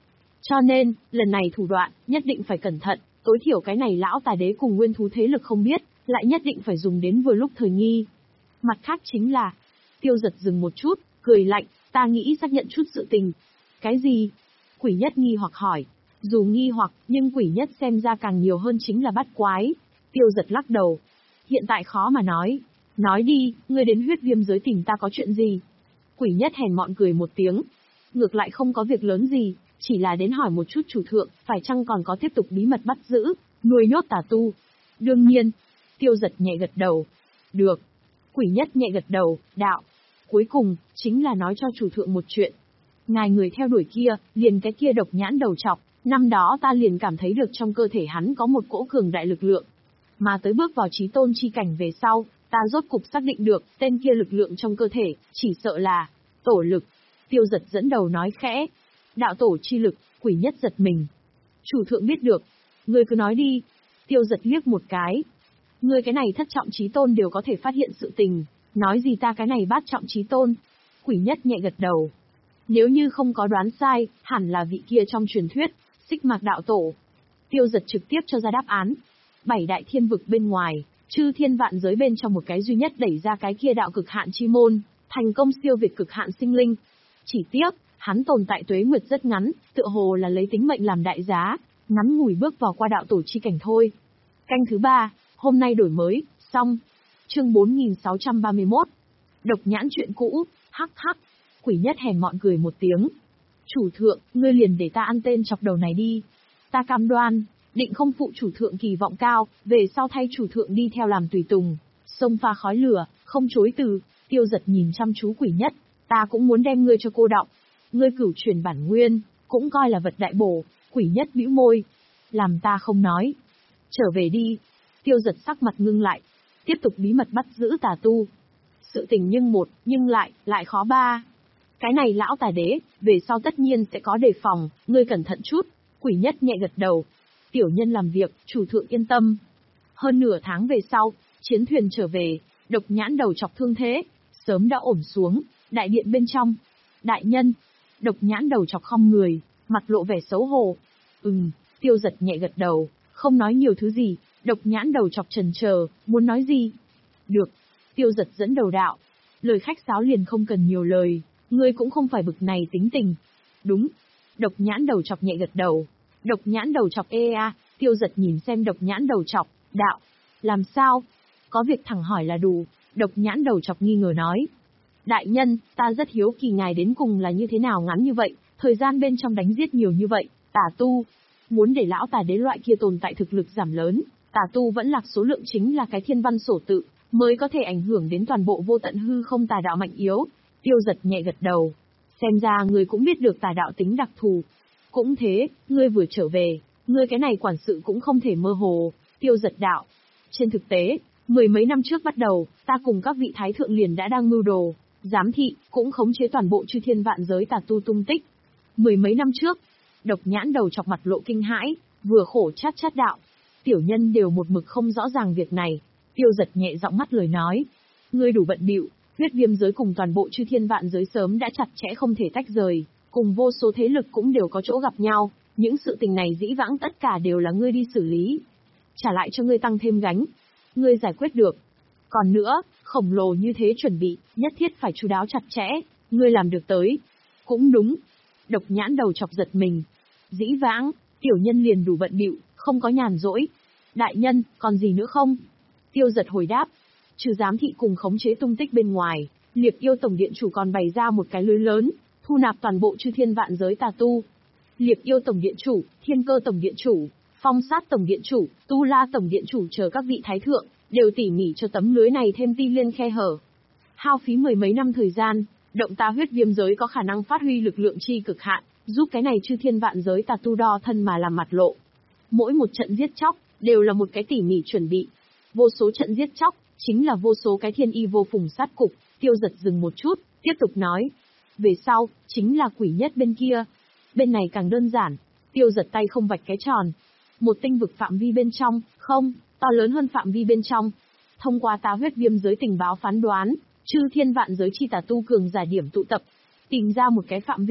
Cho nên, lần này thủ đoạn, nhất định phải cẩn thận, tối thiểu cái này lão tà đế cùng nguyên thú thế lực không biết, lại nhất định phải dùng đến vừa lúc thời nghi. Mặt khác chính là, Tiêu Giật dừng một chút, cười lạnh, ta nghĩ xác nhận chút sự tình. Cái gì? Quỷ Nhất nghi hoặc hỏi. Dù nghi hoặc, nhưng Quỷ Nhất xem ra càng nhiều hơn chính là bắt quái. Tiêu Giật lắc đầu. Hiện tại khó mà nói. Nói đi, ngươi đến huyết viêm giới tìm ta có chuyện gì? Quỷ Nhất hèn mọn cười một tiếng. Ngược lại không có việc lớn gì, chỉ là đến hỏi một chút chủ thượng, phải chăng còn có tiếp tục bí mật bắt giữ, nuôi nhốt tà tu. Đương nhiên. Tiêu Giật nhẹ gật đầu. Được. Quỷ Nhất nhẹ gật đầu, đạo. Cuối cùng, chính là nói cho chủ thượng một chuyện. Ngài người theo đuổi kia, liền cái kia độc nhãn đầu trọc, năm đó ta liền cảm thấy được trong cơ thể hắn có một cỗ cường đại lực lượng. Mà tới bước vào chí tôn chi cảnh về sau, ta rốt cục xác định được, tên kia lực lượng trong cơ thể, chỉ sợ là tổ lực. Tiêu Giật dẫn đầu nói khẽ. Đạo tổ chi lực, Quỷ Nhất giật mình. Chủ thượng biết được. Ngươi cứ nói đi. Tiêu Giật liếc một cái. Ngươi cái này thất trọng chí tôn đều có thể phát hiện sự tình. Nói gì ta cái này bát trọng chí tôn. Quỷ Nhất nhẹ gật đầu. Nếu như không có đoán sai, hẳn là vị kia trong truyền thuyết, Xích Mạc đạo tổ. Tiêu Giật trực tiếp cho ra đáp án. Bảy đại thiên vực bên ngoài, chư thiên vạn giới bên trong một cái duy nhất đẩy ra cái kia đạo cực hạn chi môn, thành công siêu việt cực hạn sinh linh. Chỉ tiếc, hắn tồn tại tuế nguyệt rất ngắn, tựa hồ là lấy tính mệnh làm đại giá, ngắn ngủi bước vào qua đạo tổ chi cảnh thôi. Canh thứ ba, hôm nay đổi mới, xong. Chương bốn nghìn sáu trăm ba mươi mốt. Độc nhãn chuyện cũ, hắc hắc. Quỷ Nhất hèn mọn cười một tiếng. Chủ thượng, ngươi liền để ta ăn tên chọc đầu này đi. Ta cam đoan, định không phụ chủ thượng kỳ vọng cao, về sau thay chủ thượng đi theo làm tùy tùng. Sông pha khói lửa, không chối từ. Tiêu Giật nhìn chăm chú Quỷ Nhất. Ta cũng muốn đem ngươi cho cô đọng. Ngươi cửu truyền bản nguyên, cũng coi là vật đại bổ. Quỷ Nhất bĩu môi. Làm ta không nói. Trở về đi. Tiêu Giật sắc mặt ngưng lại. Tiếp tục bí mật bắt giữ tà tu. Sự tình nhưng một, nhưng lại, lại khó ba. Cái này lão tà đế, về sau tất nhiên sẽ có đề phòng, ngươi cẩn thận chút. Quỷ Nhất nhẹ gật đầu. Tiểu nhân làm việc, chủ thượng yên tâm. Hơn nửa tháng về sau, chiến thuyền trở về, độc nhãn đầu chọc thương thế, sớm đã ổn xuống, đại điện bên trong. Đại nhân, độc nhãn đầu chọc không người, mặt lộ vẻ xấu hổ. Ừm, Tiêu Giật nhẹ gật đầu, không nói nhiều thứ gì, độc nhãn đầu chọc chần chờ, muốn nói gì? Được, Tiêu Giật dẫn đầu đạo. Lời khách sáo liền không cần nhiều lời, ngươi cũng không phải bực này tính tình. Đúng, độc nhãn đầu chọc nhẹ gật đầu. Độc nhãn đầu chọc ê a, Tiêu Giật nhìn xem độc nhãn đầu chọc, đạo. Làm sao? Có việc thẳng hỏi là đủ, độc nhãn đầu chọc nghi ngờ nói. Đại nhân, ta rất hiếu kỳ ngài đến cùng là như thế nào ngắn như vậy, thời gian bên trong đánh giết nhiều như vậy, tà tu. Muốn để lão tà đế loại kia tồn tại thực lực giảm lớn, tà tu vẫn lạc số lượng chính là cái thiên văn sổ tự, mới có thể ảnh hưởng đến toàn bộ vô tận hư không tà đạo mạnh yếu. Tiêu Giật nhẹ gật đầu. Xem ra ngươi cũng biết được tà đạo tính đặc thù. Cũng thế, ngươi vừa trở về, ngươi cái này quản sự cũng không thể mơ hồ. Tiêu Giật đạo. Trên thực tế, mười mấy năm trước bắt đầu, ta cùng các vị thái thượng liền đã đang mưu đồ, giám thị, cũng khống chế toàn bộ chư thiên vạn giới tà tu tung tích. Mười mấy năm trước, độc nhãn đầu chọc mặt lộ kinh hãi, vừa khổ chát chát đạo. Tiểu nhân đều một mực không rõ ràng việc này. Tiêu Giật nhẹ giọng mắt lời nói. Ngươi đủ bận bịu, huyết viêm giới cùng toàn bộ chư thiên vạn giới sớm đã chặt chẽ không thể tách rời, cùng vô số thế lực cũng đều có chỗ gặp nhau, những sự tình này dĩ vãng tất cả đều là ngươi đi xử lý. Trả lại cho ngươi tăng thêm gánh. Ngươi giải quyết được. Còn nữa, khổng lồ như thế chuẩn bị, nhất thiết phải chú đáo chặt chẽ, ngươi làm được tới. Cũng đúng. Độc nhãn đầu chọc giật mình. Dĩ vãng, tiểu nhân liền đủ bận bịu, không có nhàn rỗi. Đại nhân, còn gì nữa không? Tiêu Giật hồi đáp. Trừ giám thị cùng khống chế tung tích bên ngoài, Liệp Yêu Tổng Điện Chủ còn bày ra một cái lưới lớn, thu nạp toàn bộ chư thiên vạn giới tà tu. Liệp Yêu Tổng Điện Chủ, Thiên Cơ Tổng Điện Chủ, Phong Sát Tổng Điện Chủ, Tu La Tổng Điện Chủ chờ các vị thái thượng, đều tỉ mỉ cho tấm lưới này thêm ti liên khe hở. Hao phí mười mấy năm thời gian, động ta huyết viêm giới có khả năng phát huy lực lượng chi cực hạn, giúp cái này chư thiên vạn giới tà tu đo thân mà làm mặt lộ. Mỗi một trận giết chóc, đều là một cái tỉ mỉ chuẩn bị. Vô số trận giết chóc, chính là vô số cái thiên y vô phùng sát cục. Tiêu Giật dừng một chút, tiếp tục nói. Về sau, chính là Quỷ Nhất bên kia. Bên này càng đơn giản. Tiêu Giật tay không vạch cái tròn. Một tinh vực phạm vi bên trong, không, to lớn hơn phạm vi bên trong. Thông qua ta huyết viêm giới tình báo phán đoán, chư thiên vạn giới chi tà tu cường giả điểm tụ tập. Tìm ra một cái phạm vi,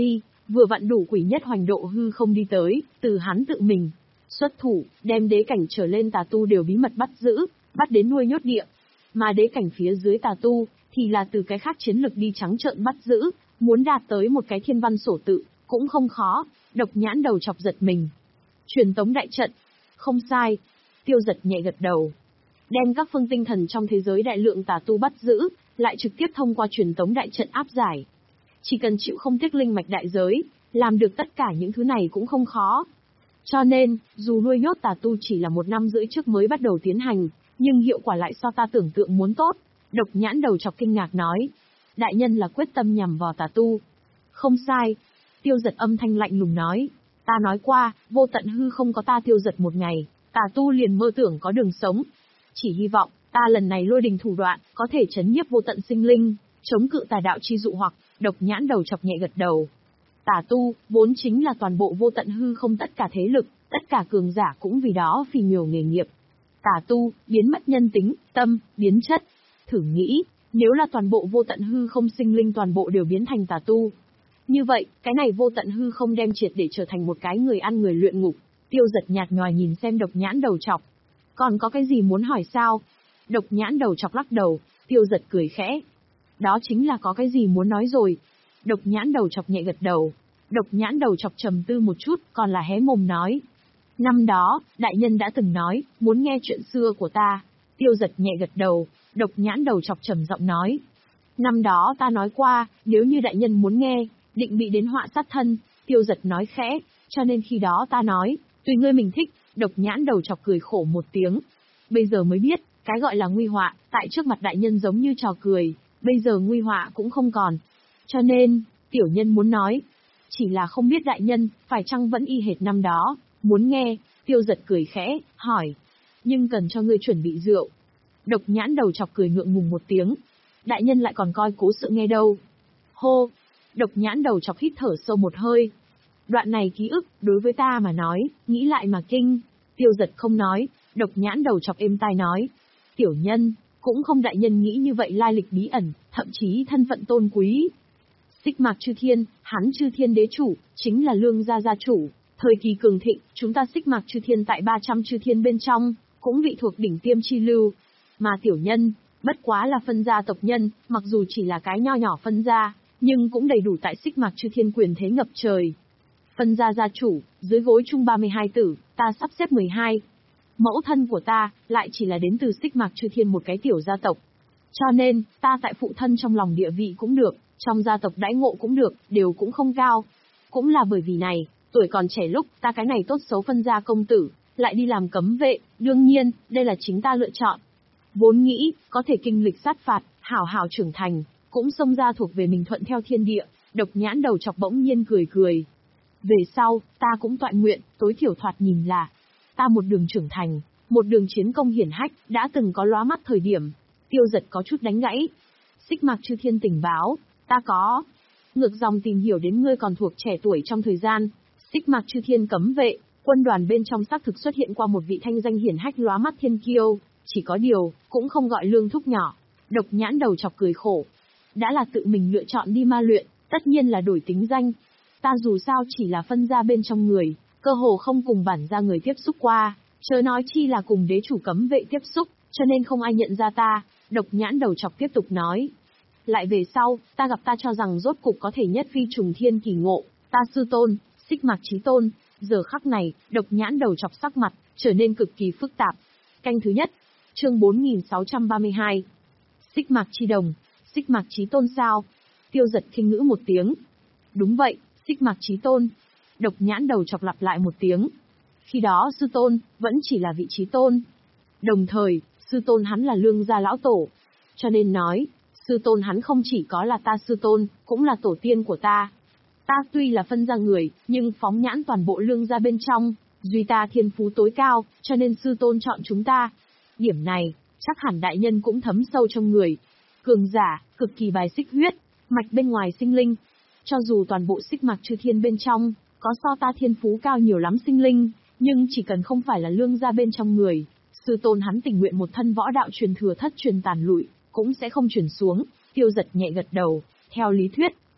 vừa vặn đủ quỷ nhất hoành độ hư không đi tới, từ hắn tự mình xuất thủ, đem đế cảnh trở lên tà tu đều bí mật bắt giữ, bắt đến nuôi nhốt địa. Mà đế cảnh phía dưới tà tu, thì là từ cái khác chiến lực đi trắng trợn bắt giữ, muốn đạt tới một cái thiên văn sổ tự, cũng không khó. Độc Nhãn đầu chọc giật mình. Truyền tống đại trận. Không sai. Tiêu Giật nhẹ gật đầu. Đem các phương tinh thần trong thế giới đại lượng tà tu bắt giữ, lại trực tiếp thông qua truyền tống đại trận áp giải. Chỉ cần chịu không tiếc linh mạch đại giới, làm được tất cả những thứ này cũng không khó. Cho nên, dù nuôi nhốt tà tu chỉ là một năm rưỡi trước mới bắt đầu tiến hành, nhưng hiệu quả lại so ta tưởng tượng muốn tốt. Độc Nhãn đầu chọc kinh ngạc nói. Đại nhân là quyết tâm nhằm vào tà tu. Không sai. Tiêu Giật âm thanh lạnh lùng nói. Ta nói qua, vô tận hư không có ta Tiêu Giật một ngày, tà tu liền mơ tưởng có đường sống. Chỉ hy vọng, ta lần này lôi đình thủ đoạn, có thể chấn nhiếp vô tận sinh linh, chống cự tà đạo chi dụ hoặc. Độc Nhãn đầu chọc nhẹ gật đầu. Tà tu, vốn chính là toàn bộ vô tận hư không tất cả thế lực, tất cả cường giả cũng vì đó phì nhiều nghề nghiệp. Tà tu, biến mất nhân tính, tâm, biến chất. Thử nghĩ, nếu là toàn bộ vô tận hư không sinh linh toàn bộ đều biến thành tà tu. Như vậy, cái này vô tận hư không đem triệt để trở thành một cái người ăn người luyện ngục. Tiêu Giật nhạt nhòa nhìn xem Độc Nhãn đầu chọc. Còn có cái gì muốn hỏi sao? Độc Nhãn đầu chọc lắc đầu, Tiêu Giật cười khẽ. Đó chính là có cái gì muốn nói rồi. Độc Nhãn đầu chọc nhẹ gật đầu. Độc Nhãn đầu chọc trầm tư một chút, còn là hé mồm nói. Năm đó, đại nhân đã từng nói, muốn nghe chuyện xưa của ta. Tiêu Giật nhẹ gật đầu, Độc Nhãn đầu chọc trầm giọng nói. Năm đó ta nói qua, nếu như đại nhân muốn nghe, định bị đến họa sát thân. Tiêu Giật nói khẽ, cho nên khi đó ta nói, tùy ngươi mình thích. Độc Nhãn đầu chọc cười khổ một tiếng. Bây giờ mới biết, cái gọi là nguy họa, tại trước mặt đại nhân giống như trò cười, bây giờ nguy họa cũng không còn. Cho nên, tiểu nhân muốn nói, chỉ là không biết đại nhân, phải chăng vẫn y hệt năm đó, muốn nghe. Tiêu Giật cười khẽ, hỏi, nhưng cần cho ngươi chuẩn bị rượu. Độc Nhãn đầu chọc cười ngượng ngùng một tiếng. Đại nhân lại còn coi cố sự nghe đâu. Hô! Độc Nhãn đầu chọc hít thở sâu một hơi. Đoạn này ký ức, đối với ta mà nói, nghĩ lại mà kinh. Tiêu Giật không nói, Độc Nhãn đầu chọc êm tai nói. Tiểu nhân, cũng không đại nhân nghĩ như vậy lai lịch bí ẩn, thậm chí thân phận tôn quý. Xích Mạc Chư Thiên, hắn Chư Thiên đế chủ, chính là Lương gia gia chủ. Thời kỳ cường thịnh, chúng ta Xích Mạc Chư Thiên tại ba trăm Chư Thiên bên trong, cũng vị thuộc đỉnh tiêm chi lưu. Mà tiểu nhân, bất quá là phân gia tộc nhân, mặc dù chỉ là cái nho nhỏ phân gia, nhưng cũng đầy đủ tại Xích Mạc Chư Thiên quyền thế ngập trời. Phân gia gia chủ, dưới gối chung ba mươi hai tử, ta sắp xếp mười hai. Mẫu thân của ta, lại chỉ là đến từ Xích Mạc Chư Thiên một cái tiểu gia tộc. Cho nên, ta tại phụ thân trong lòng địa vị cũng được, trong gia tộc đãi ngộ cũng được, đều cũng không cao. Cũng là bởi vì này, tuổi còn trẻ lúc, ta cái này tốt xấu phân gia công tử, lại đi làm cấm vệ, đương nhiên, đây là chính ta lựa chọn. Vốn nghĩ, có thể kinh lịch sát phạt, hảo hảo trưởng thành, cũng xông ra thuộc về mình thuận theo thiên địa. Độc Nhãn đầu chọc bỗng nhiên cười cười. Về sau, ta cũng toại nguyện, tối thiểu thoạt nhìn là, ta một đường trưởng thành, một đường chiến công hiển hách, đã từng có lóa mắt thời điểm. Tiêu Giật có chút đánh gãy. Xích Mạc Chư Thiên tình báo, ta có. Ngược dòng tìm hiểu đến ngươi còn thuộc trẻ tuổi trong thời gian. Xích Mạc Chư Thiên cấm vệ, quân đoàn bên trong xác thực xuất hiện qua một vị thanh danh hiển hách lóa mắt thiên kiêu, chỉ có điều, cũng không gọi Lương thúc nhỏ. Độc Nhãn đầu chọc cười khổ. Đã là tự mình lựa chọn đi ma luyện, tất nhiên là đổi tính danh. Ta dù sao chỉ là phân gia bên trong người, cơ hồ không cùng bản gia người tiếp xúc qua, chớ nói chi là cùng đế chủ cấm vệ tiếp xúc, cho nên không ai nhận ra ta. Độc Nhãn đầu chọc tiếp tục nói. Lại về sau, ta gặp ta cho rằng rốt cục có thể nhất phi trùng thiên kỳ ngộ, ta sư tôn, Xích Mạc Chí Tôn. Giờ khắc này, Độc Nhãn đầu chọc sắc mặt, trở nên cực kỳ phức tạp. Canh thứ nhất, chương bốn nghìn sáu trăm ba mươi hai. Xích Mạc Chi Đồng, Xích Mạc Chí Tôn sao? Tiêu Giật khinh ngữ một tiếng. Đúng vậy, Xích Mạc Chí Tôn. Độc Nhãn đầu chọc lặp lại một tiếng. Khi đó sư tôn, vẫn chỉ là vị Chí Tôn. Đồng thời, sư tôn hắn là Lương gia lão tổ. Cho nên nói, sư tôn hắn không chỉ có là ta sư tôn, cũng là tổ tiên của ta. Ta tuy là phân gia người, nhưng phóng nhãn toàn bộ Lương gia bên trong, duy ta thiên phú tối cao, cho nên sư tôn chọn chúng ta. Điểm này, chắc hẳn đại nhân cũng thấm sâu trong người. Cường giả, cực kỳ bài xích huyết, mạch bên ngoài sinh linh. Cho dù toàn bộ Xích Mạc Chư Thiên bên trong, có so ta thiên phú cao nhiều lắm sinh linh, nhưng chỉ cần không phải là Lương gia bên trong người, sư tôn hắn tình nguyện một thân võ đạo truyền thừa thất truyền tàn lụi, cũng sẽ không truyền xuống. Tiêu Giật nhẹ gật đầu, theo lý thuyết,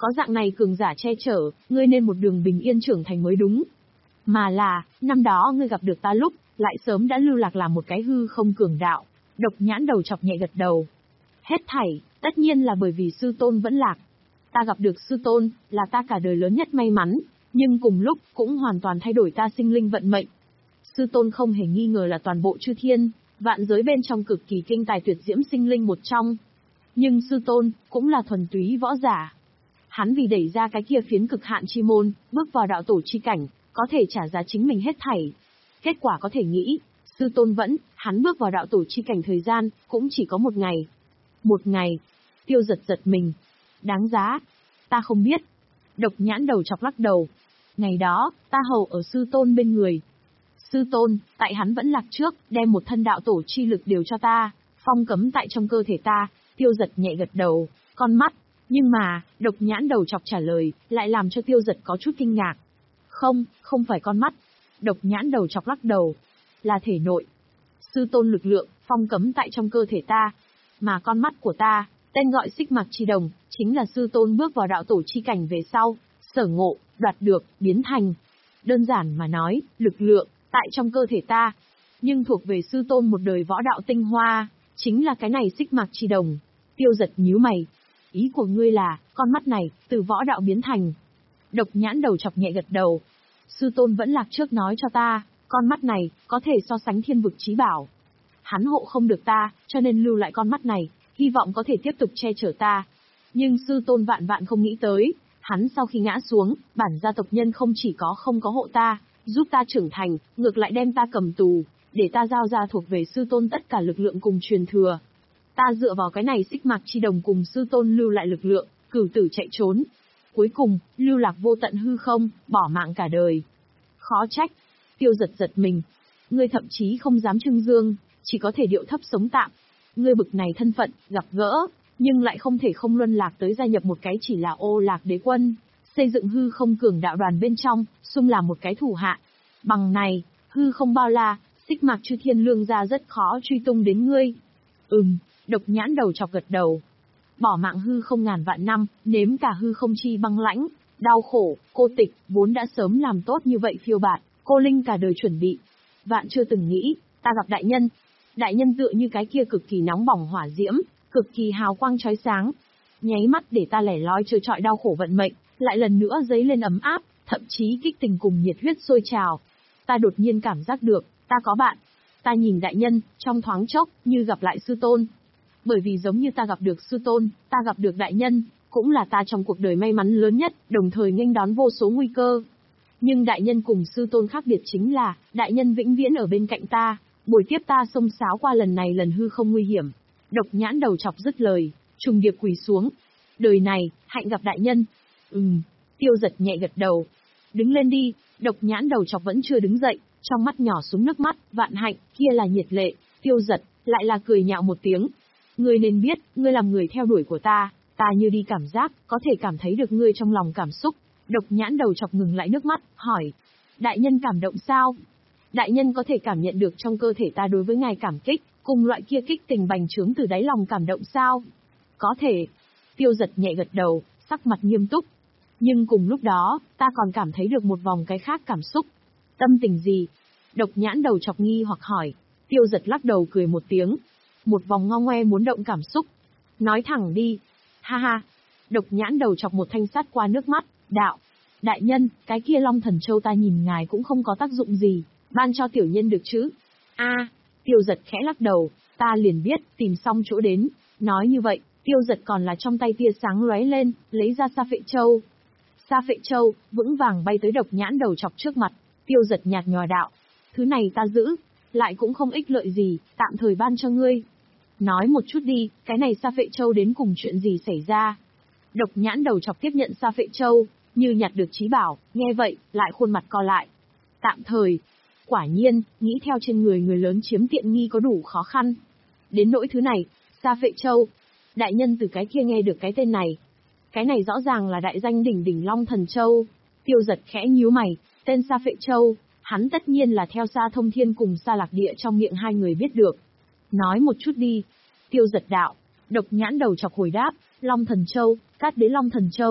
có dạng này cường giả che chở, ngươi nên một đường bình yên trưởng thành mới đúng. Mà là, năm đó ngươi gặp được ta lúc, lại sớm đã lưu lạc làm một cái hư không cường đạo. Độc nhãn đầu chọc nhẹ gật đầu. Hết thảy, tất nhiên là bởi vì sư tôn vẫn lạc. Ta gặp được sư tôn, là ta cả đời lớn nhất may mắn, nhưng cùng lúc cũng hoàn toàn thay đổi ta sinh linh vận mệnh. Sư tôn không hề nghi ngờ là toàn bộ chư thiên, vạn giới bên trong cực kỳ kinh tài tuyệt diễm sinh linh một trong. Nhưng sư tôn, cũng là thuần túy võ giả. Hắn vì đẩy ra cái kia phiến cực hạn chi môn, bước vào đạo tổ chi cảnh, có thể trả giá chính mình hết thảy. Kết quả có thể nghĩ, sư tôn vẫn, hắn bước vào đạo tổ chi cảnh thời gian, cũng chỉ có một ngày. Một ngày. Tiêu giật giật mình. Đáng giá. Ta không biết. Độc nhãn đầu chọc lắc đầu. Ngày đó, ta hầu ở sư tôn bên người. Sư tôn, tại hắn vẫn lạc trước, đem một thân đạo tổ chi lực đều cho ta, phong cấm tại trong cơ thể ta. Tiêu giật nhẹ gật đầu, con mắt. Nhưng mà, độc nhãn đầu chọc trả lời, lại làm cho tiêu giật có chút kinh ngạc. Không, không phải con mắt. Độc nhãn đầu chọc lắc đầu. Là thể nội. Sư tôn lực lượng, phong cấm tại trong cơ thể ta. Mà con mắt của ta, tên gọi xích mạc chi đồng, chính là sư tôn bước vào đạo tổ chi cảnh về sau, sở ngộ, đoạt được, biến thành. Đơn giản mà nói, lực lượng, tại trong cơ thể ta. Nhưng thuộc về sư tôn một đời võ đạo tinh hoa, chính là cái này xích mạc chi đồng. Tiêu giật nhíu mày. Ý của ngươi là, con mắt này, từ võ đạo biến thành. Độc nhãn đầu chọc nhẹ gật đầu. Sư tôn vẫn lạc trước nói cho ta, con mắt này, có thể so sánh thiên vực chí bảo. Hắn hộ không được ta, cho nên lưu lại con mắt này, hy vọng có thể tiếp tục che chở ta. Nhưng sư tôn vạn vạn không nghĩ tới, hắn sau khi ngã xuống, bản gia tộc nhân không chỉ có không có hộ ta, giúp ta trưởng thành, ngược lại đem ta cầm tù, để ta giao ra thuộc về sư tôn tất cả lực lượng cùng truyền thừa. Ta dựa vào cái này xích mạc chi đồng cùng sư tôn lưu lại lực lượng, cửu tử chạy trốn. Cuối cùng, lưu lạc vô tận hư không, bỏ mạng cả đời. Khó trách. Tiêu giật giật mình. Ngươi thậm chí không dám trưng dương, chỉ có thể điệu thấp sống tạm. Ngươi bực này thân phận, gặp gỡ, nhưng lại không thể không luân lạc tới gia nhập một cái chỉ là ô lạc đế quân, xây dựng hư không cường đạo đoàn bên trong, xung làm một cái thủ hạ. Bằng này, hư không bao la, xích mạc chư thiên lương gia rất khó truy tung đến ngươi. Ừm, độc nhãn đầu chọc gật đầu. Bỏ mạng hư không ngàn vạn năm, nếm cả hư không chi băng lãnh, đau khổ, cô tịch, vốn đã sớm làm tốt như vậy phiêu bạt, cô linh cả đời chuẩn bị. Vạn chưa từng nghĩ, ta gặp đại nhân. Đại nhân tựa như cái kia cực kỳ nóng bỏng hỏa diễm, cực kỳ hào quang chói sáng. Nháy mắt để ta lẻ loi trơ trọi đau khổ vận mệnh, lại lần nữa dấy lên ấm áp, thậm chí kích tình cùng nhiệt huyết sôi trào. Ta đột nhiên cảm giác được, ta có bạn. Ta nhìn đại nhân, trong thoáng chốc, như gặp lại sư tôn. Bởi vì giống như ta gặp được sư tôn, ta gặp được đại nhân, cũng là ta trong cuộc đời may mắn lớn nhất, đồng thời nghênh đón vô số nguy cơ. Nhưng đại nhân cùng sư tôn khác biệt chính là, đại nhân vĩnh viễn ở bên cạnh ta, buổi tiếp ta xông xáo qua lần này lần hư không nguy hiểm. Độc nhãn đầu chọc dứt lời, trùng điệp quỳ xuống. Đời này, hạnh gặp đại nhân. Ừm, tiêu giật nhẹ gật đầu. Đứng lên đi, độc nhãn đầu chọc vẫn chưa đứng dậy, trong mắt nhỏ xuống nước mắt, vạn hạnh, kia là nhiệt lệ. Tiêu giật, lại là cười nhạo một tiếng. Ngươi nên biết, ngươi làm người theo đuổi của ta, ta như đi cảm giác, có thể cảm thấy được ngươi trong lòng cảm xúc. Độc nhãn đầu chọc ngừng lại nước mắt, hỏi. Đại nhân cảm động sao? Đại nhân có thể cảm nhận được trong cơ thể ta đối với ngài cảm kích, cùng loại kia kích tình bành trướng từ đáy lòng cảm động sao? Có thể. Tiêu giật nhẹ gật đầu, sắc mặt nghiêm túc. Nhưng cùng lúc đó, ta còn cảm thấy được một vòng cái khác cảm xúc. Tâm tình gì? Độc nhãn đầu chọc nghi hoặc hỏi. Tiêu giật lắc đầu cười một tiếng. Một vòng ngo ngoe muốn động cảm xúc. Nói thẳng đi. Ha ha. Độc nhãn đầu chọc một thanh sắt qua nước mắt, đạo. Đại nhân, cái kia Long Thần Châu ta nhìn ngài cũng không có tác dụng gì, ban cho tiểu nhân được chứ? A, tiêu giật khẽ lắc đầu, ta liền biết, tìm xong chỗ đến. Nói như vậy, tiêu giật còn là trong tay tia sáng lóe lên, lấy ra Sa Phệ Châu. Sa Phệ Châu, vững vàng bay tới độc nhãn đầu chọc trước mặt, tiêu giật nhạt nhòa đạo. Thứ này ta giữ, lại cũng không ích lợi gì, tạm thời ban cho ngươi. Nói một chút đi, cái này Sa Phệ Châu đến cùng chuyện gì xảy ra? Độc nhãn đầu chọc tiếp nhận Sa Phệ Châu, như nhặt được trí bảo, nghe vậy, lại khuôn mặt co lại. Tạm thời. Quả nhiên, nghĩ theo trên người người lớn chiếm tiện nghi có đủ khó khăn. Đến nỗi thứ này, Sa Phệ Châu. Đại nhân từ cái kia nghe được cái tên này. Cái này rõ ràng là đại danh đỉnh đỉnh Long Thần Châu. Tiêu giật khẽ nhíu mày, tên Sa Phệ Châu, hắn tất nhiên là theo Sa Thông Thiên cùng Sa Lạc Địa trong miệng hai người biết được. Nói một chút đi. Tiêu giật đạo. Độc nhãn đầu chọc hồi đáp, Long Thần Châu, Cát Đế Long Thần Châu,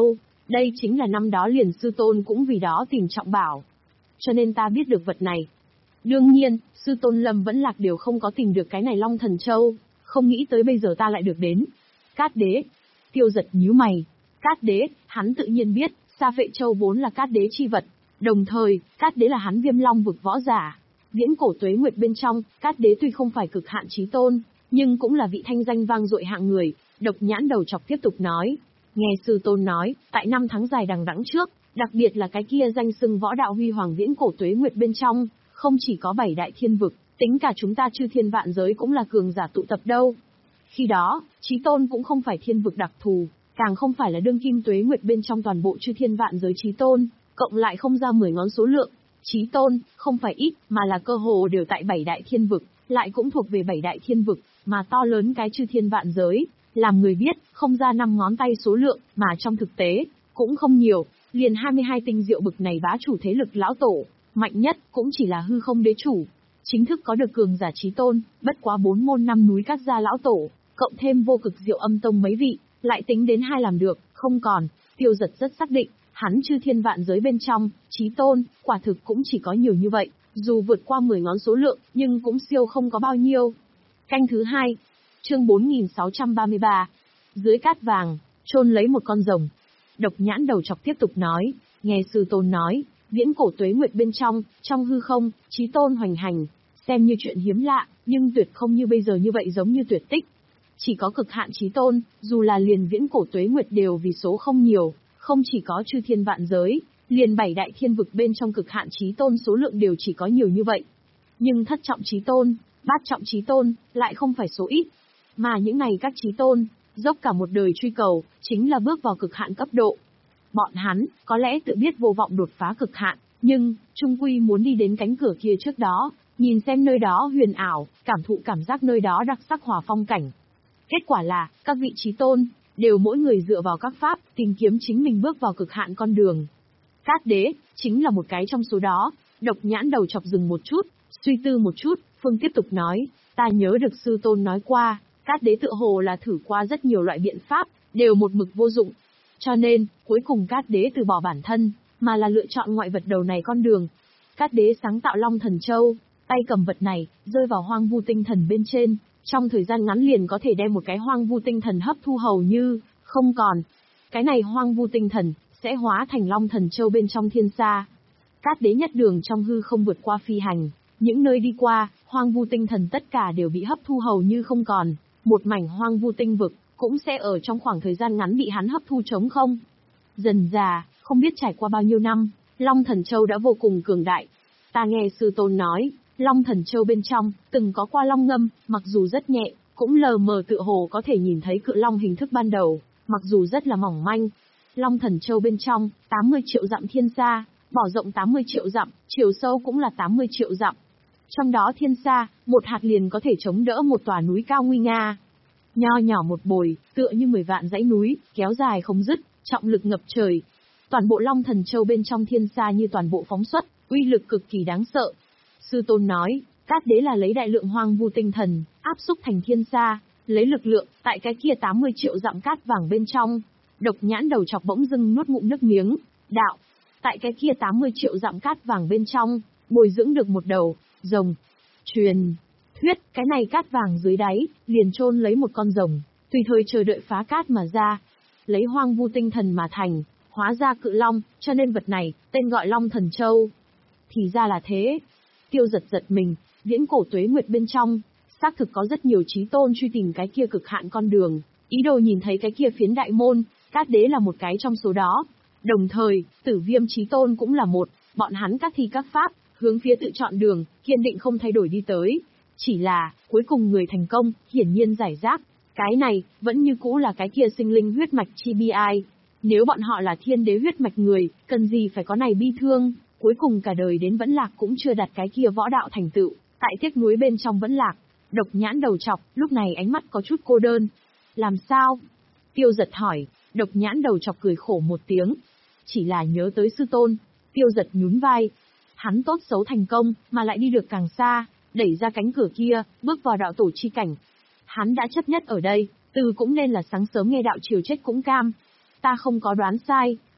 Đây chính là năm đó liền sư tôn cũng vì đó tìm trọng bảo. Cho nên ta biết được vật này. Đương nhiên, sư tôn Lâm vẫn lạc đều không có tìm được cái này Long Thần Châu, không nghĩ tới bây giờ ta lại được đến. Cát đế. Tiêu Giật nhíu mày. Cát đế, hắn tự nhiên biết, Sa Phệ Châu vốn là Cát đế chi vật, đồng thời, Cát đế là hắn Viêm Long vực võ giả. Viễn cổ tuế nguyệt bên trong, Cát đế tuy không phải cực hạn chí tôn, nhưng cũng là vị thanh danh vang dội hạng người. Độc Nhãn Đầu Chọc tiếp tục nói. Nghe sư tôn nói, tại năm tháng dài đằng đẵng trước, đặc biệt là cái kia danh xưng võ đạo huy hoàng viễn cổ tuế nguyệt bên trong, không chỉ có bảy đại thiên vực, tính cả chúng ta chư thiên vạn giới cũng là cường giả tụ tập đâu. Khi đó, chí tôn cũng không phải thiên vực đặc thù, càng không phải là đương kim tuế nguyệt bên trong toàn bộ chư thiên vạn giới chí tôn, cộng lại không ra mười ngón số lượng. Chí tôn, không phải ít, mà là cơ hồ đều tại bảy đại thiên vực, lại cũng thuộc về bảy đại thiên vực, mà to lớn cái chư thiên vạn giới. Làm người biết, không ra năm ngón tay số lượng, mà trong thực tế, cũng không nhiều, liền hai mươi hai tinh diệu bực này bá chủ thế lực lão tổ, mạnh nhất cũng chỉ là hư không đế chủ. Chính thức có được cường giả chí tôn, bất quá bốn môn năm núi các gia lão tổ, cộng thêm vô cực diệu âm tông mấy vị, lại tính đến hai làm được, không còn. Tiêu Giật rất xác định, hắn chư thiên vạn giới bên trong, chí tôn, quả thực cũng chỉ có nhiều như vậy, dù vượt qua mười ngón số lượng, nhưng cũng siêu không có bao nhiêu. Canh thứ hai. Chương bốn nghìn sáu trăm ba mươi ba. Dưới cát vàng, chôn lấy một con rồng. Độc Nhãn Đầu Chọc tiếp tục nói, nghe sư tôn nói, viễn cổ tuế nguyệt bên trong, trong hư không, chí tôn hoành hành, xem như chuyện hiếm lạ, nhưng tuyệt không như bây giờ như vậy giống như tuyệt tích. Chỉ có cực hạn chí tôn, dù là liền viễn cổ tuế nguyệt đều vì số không nhiều, không chỉ có chư thiên vạn giới, liền bảy đại thiên vực bên trong cực hạn chí tôn số lượng đều chỉ có nhiều như vậy. Nhưng thất trọng chí tôn, bát trọng chí tôn, lại không phải số ít. Mà những này các chí tôn, dốc cả một đời truy cầu, chính là bước vào cực hạn cấp độ. Bọn hắn, có lẽ tự biết vô vọng đột phá cực hạn, nhưng, chung quy muốn đi đến cánh cửa kia trước đó, nhìn xem nơi đó huyền ảo, cảm thụ cảm giác nơi đó đặc sắc hòa phong cảnh. Kết quả là, các vị chí tôn, đều mỗi người dựa vào các pháp, tìm kiếm chính mình bước vào cực hạn con đường. Cát đế, chính là một cái trong số đó. Độc Nhãn Đầu Chọc dừng một chút, suy tư một chút, Phương tiếp tục nói, ta nhớ được sư tôn nói qua, Cát đế tựa hồ là thử qua rất nhiều loại biện pháp, đều một mực vô dụng. Cho nên, cuối cùng Cát đế từ bỏ bản thân, mà là lựa chọn ngoại vật đầu này con đường. Cát đế sáng tạo Long Thần Châu, tay cầm vật này, rơi vào hoang vu tinh thần bên trên, trong thời gian ngắn liền có thể đem một cái hoang vu tinh thần hấp thu hầu như không còn. Cái này hoang vu tinh thần sẽ hóa thành Long Thần Châu bên trong thiên sa. Cát đế nhất đường trong hư không vượt qua phi hành, những nơi đi qua, hoang vu tinh thần tất cả đều bị hấp thu hầu như không còn, một mảnh hoang vu tinh vực cũng sẽ ở trong khoảng thời gian ngắn bị hắn hấp thu trống không. Dần dà, không biết trải qua bao nhiêu năm, Long Thần Châu đã vô cùng cường đại. Ta nghe sư tôn nói, Long Thần Châu bên trong, từng có qua long ngâm, mặc dù rất nhẹ, cũng lờ mờ tựa hồ có thể nhìn thấy cự long hình thức ban đầu, mặc dù rất là mỏng manh. Long Thần Châu bên trong, tám mươi triệu dặm thiên sa, bỏ rộng tám mươi triệu dặm, chiều sâu cũng là tám mươi triệu dặm. Trong đó thiên sa, một hạt liền có thể chống đỡ một tòa núi cao nguy nga. Nho nhỏ một bồi, tựa như mười vạn dãy núi, kéo dài không dứt, trọng lực ngập trời. Toàn bộ Long Thần Châu bên trong thiên sa như toàn bộ phóng xuất, uy lực cực kỳ đáng sợ. Sư tôn nói, Cát đế là lấy đại lượng hoang vu tinh thần, áp xúc thành thiên sa, lấy lực lượng, tại cái kia tám mươi triệu dặm cát vàng bên trong. Độc Nhãn Đầu Chọc bỗng dưng nuốt ngụm nước miếng, đạo, tại cái kia tám mươi triệu dặm cát vàng bên trong, bồi dưỡng được một đầu rồng. Truyền thuyết, cái này cát vàng dưới đáy, liền chôn lấy một con rồng, tùy thời chờ đợi phá cát mà ra. Lấy hoang vu tinh thần mà thành, hóa ra cự long, cho nên vật này, tên gọi Long Thần Châu. Thì ra là thế. Tiêu Giật giật mình, viễn cổ tuế nguyệt bên trong, xác thực có rất nhiều chí tôn truy tìm cái kia cực hạn con đường, ý đồ nhìn thấy cái kia phiến đại môn, Cát đế là một cái trong số đó. Đồng thời, Tử Viêm chí tôn cũng là một, bọn hắn các thi các pháp, hướng phía tự chọn đường, kiên định không thay đổi đi tới. Chỉ là, cuối cùng người thành công, hiển nhiên giải rác. Cái này, vẫn như cũ là cái kia sinh linh huyết mạch chi bi ai. Nếu bọn họ là thiên đế huyết mạch người, cần gì phải có này bi thương, cuối cùng cả đời đến vẫn lạc cũng chưa đặt cái kia võ đạo thành tựu, tại tiếc núi bên trong vẫn lạc. Độc Nhãn Đầu Chọc, lúc này ánh mắt có chút cô đơn. Làm sao? Tiêu Giật hỏi. Độc Nhãn Đầu Chọc cười khổ một tiếng. Chỉ là nhớ tới sư tôn. Tiêu Giật nhún vai. Hắn tốt xấu thành công, mà lại đi được càng xa, đẩy ra cánh cửa kia, bước vào đạo tổ chi cảnh. Hắn đã chấp nhất ở đây, từ cũng nên là sáng sớm nghe đạo chiều chết cũng cam. Ta không có đoán sai,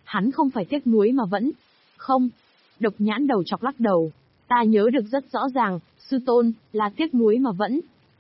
Hắn không phải tiếc nuối mà vẫn. Không. Độc nhãn đầu chọc lắc đầu. Ta nhớ được rất rõ ràng, sư tôn, là tiếc nuối mà vẫn.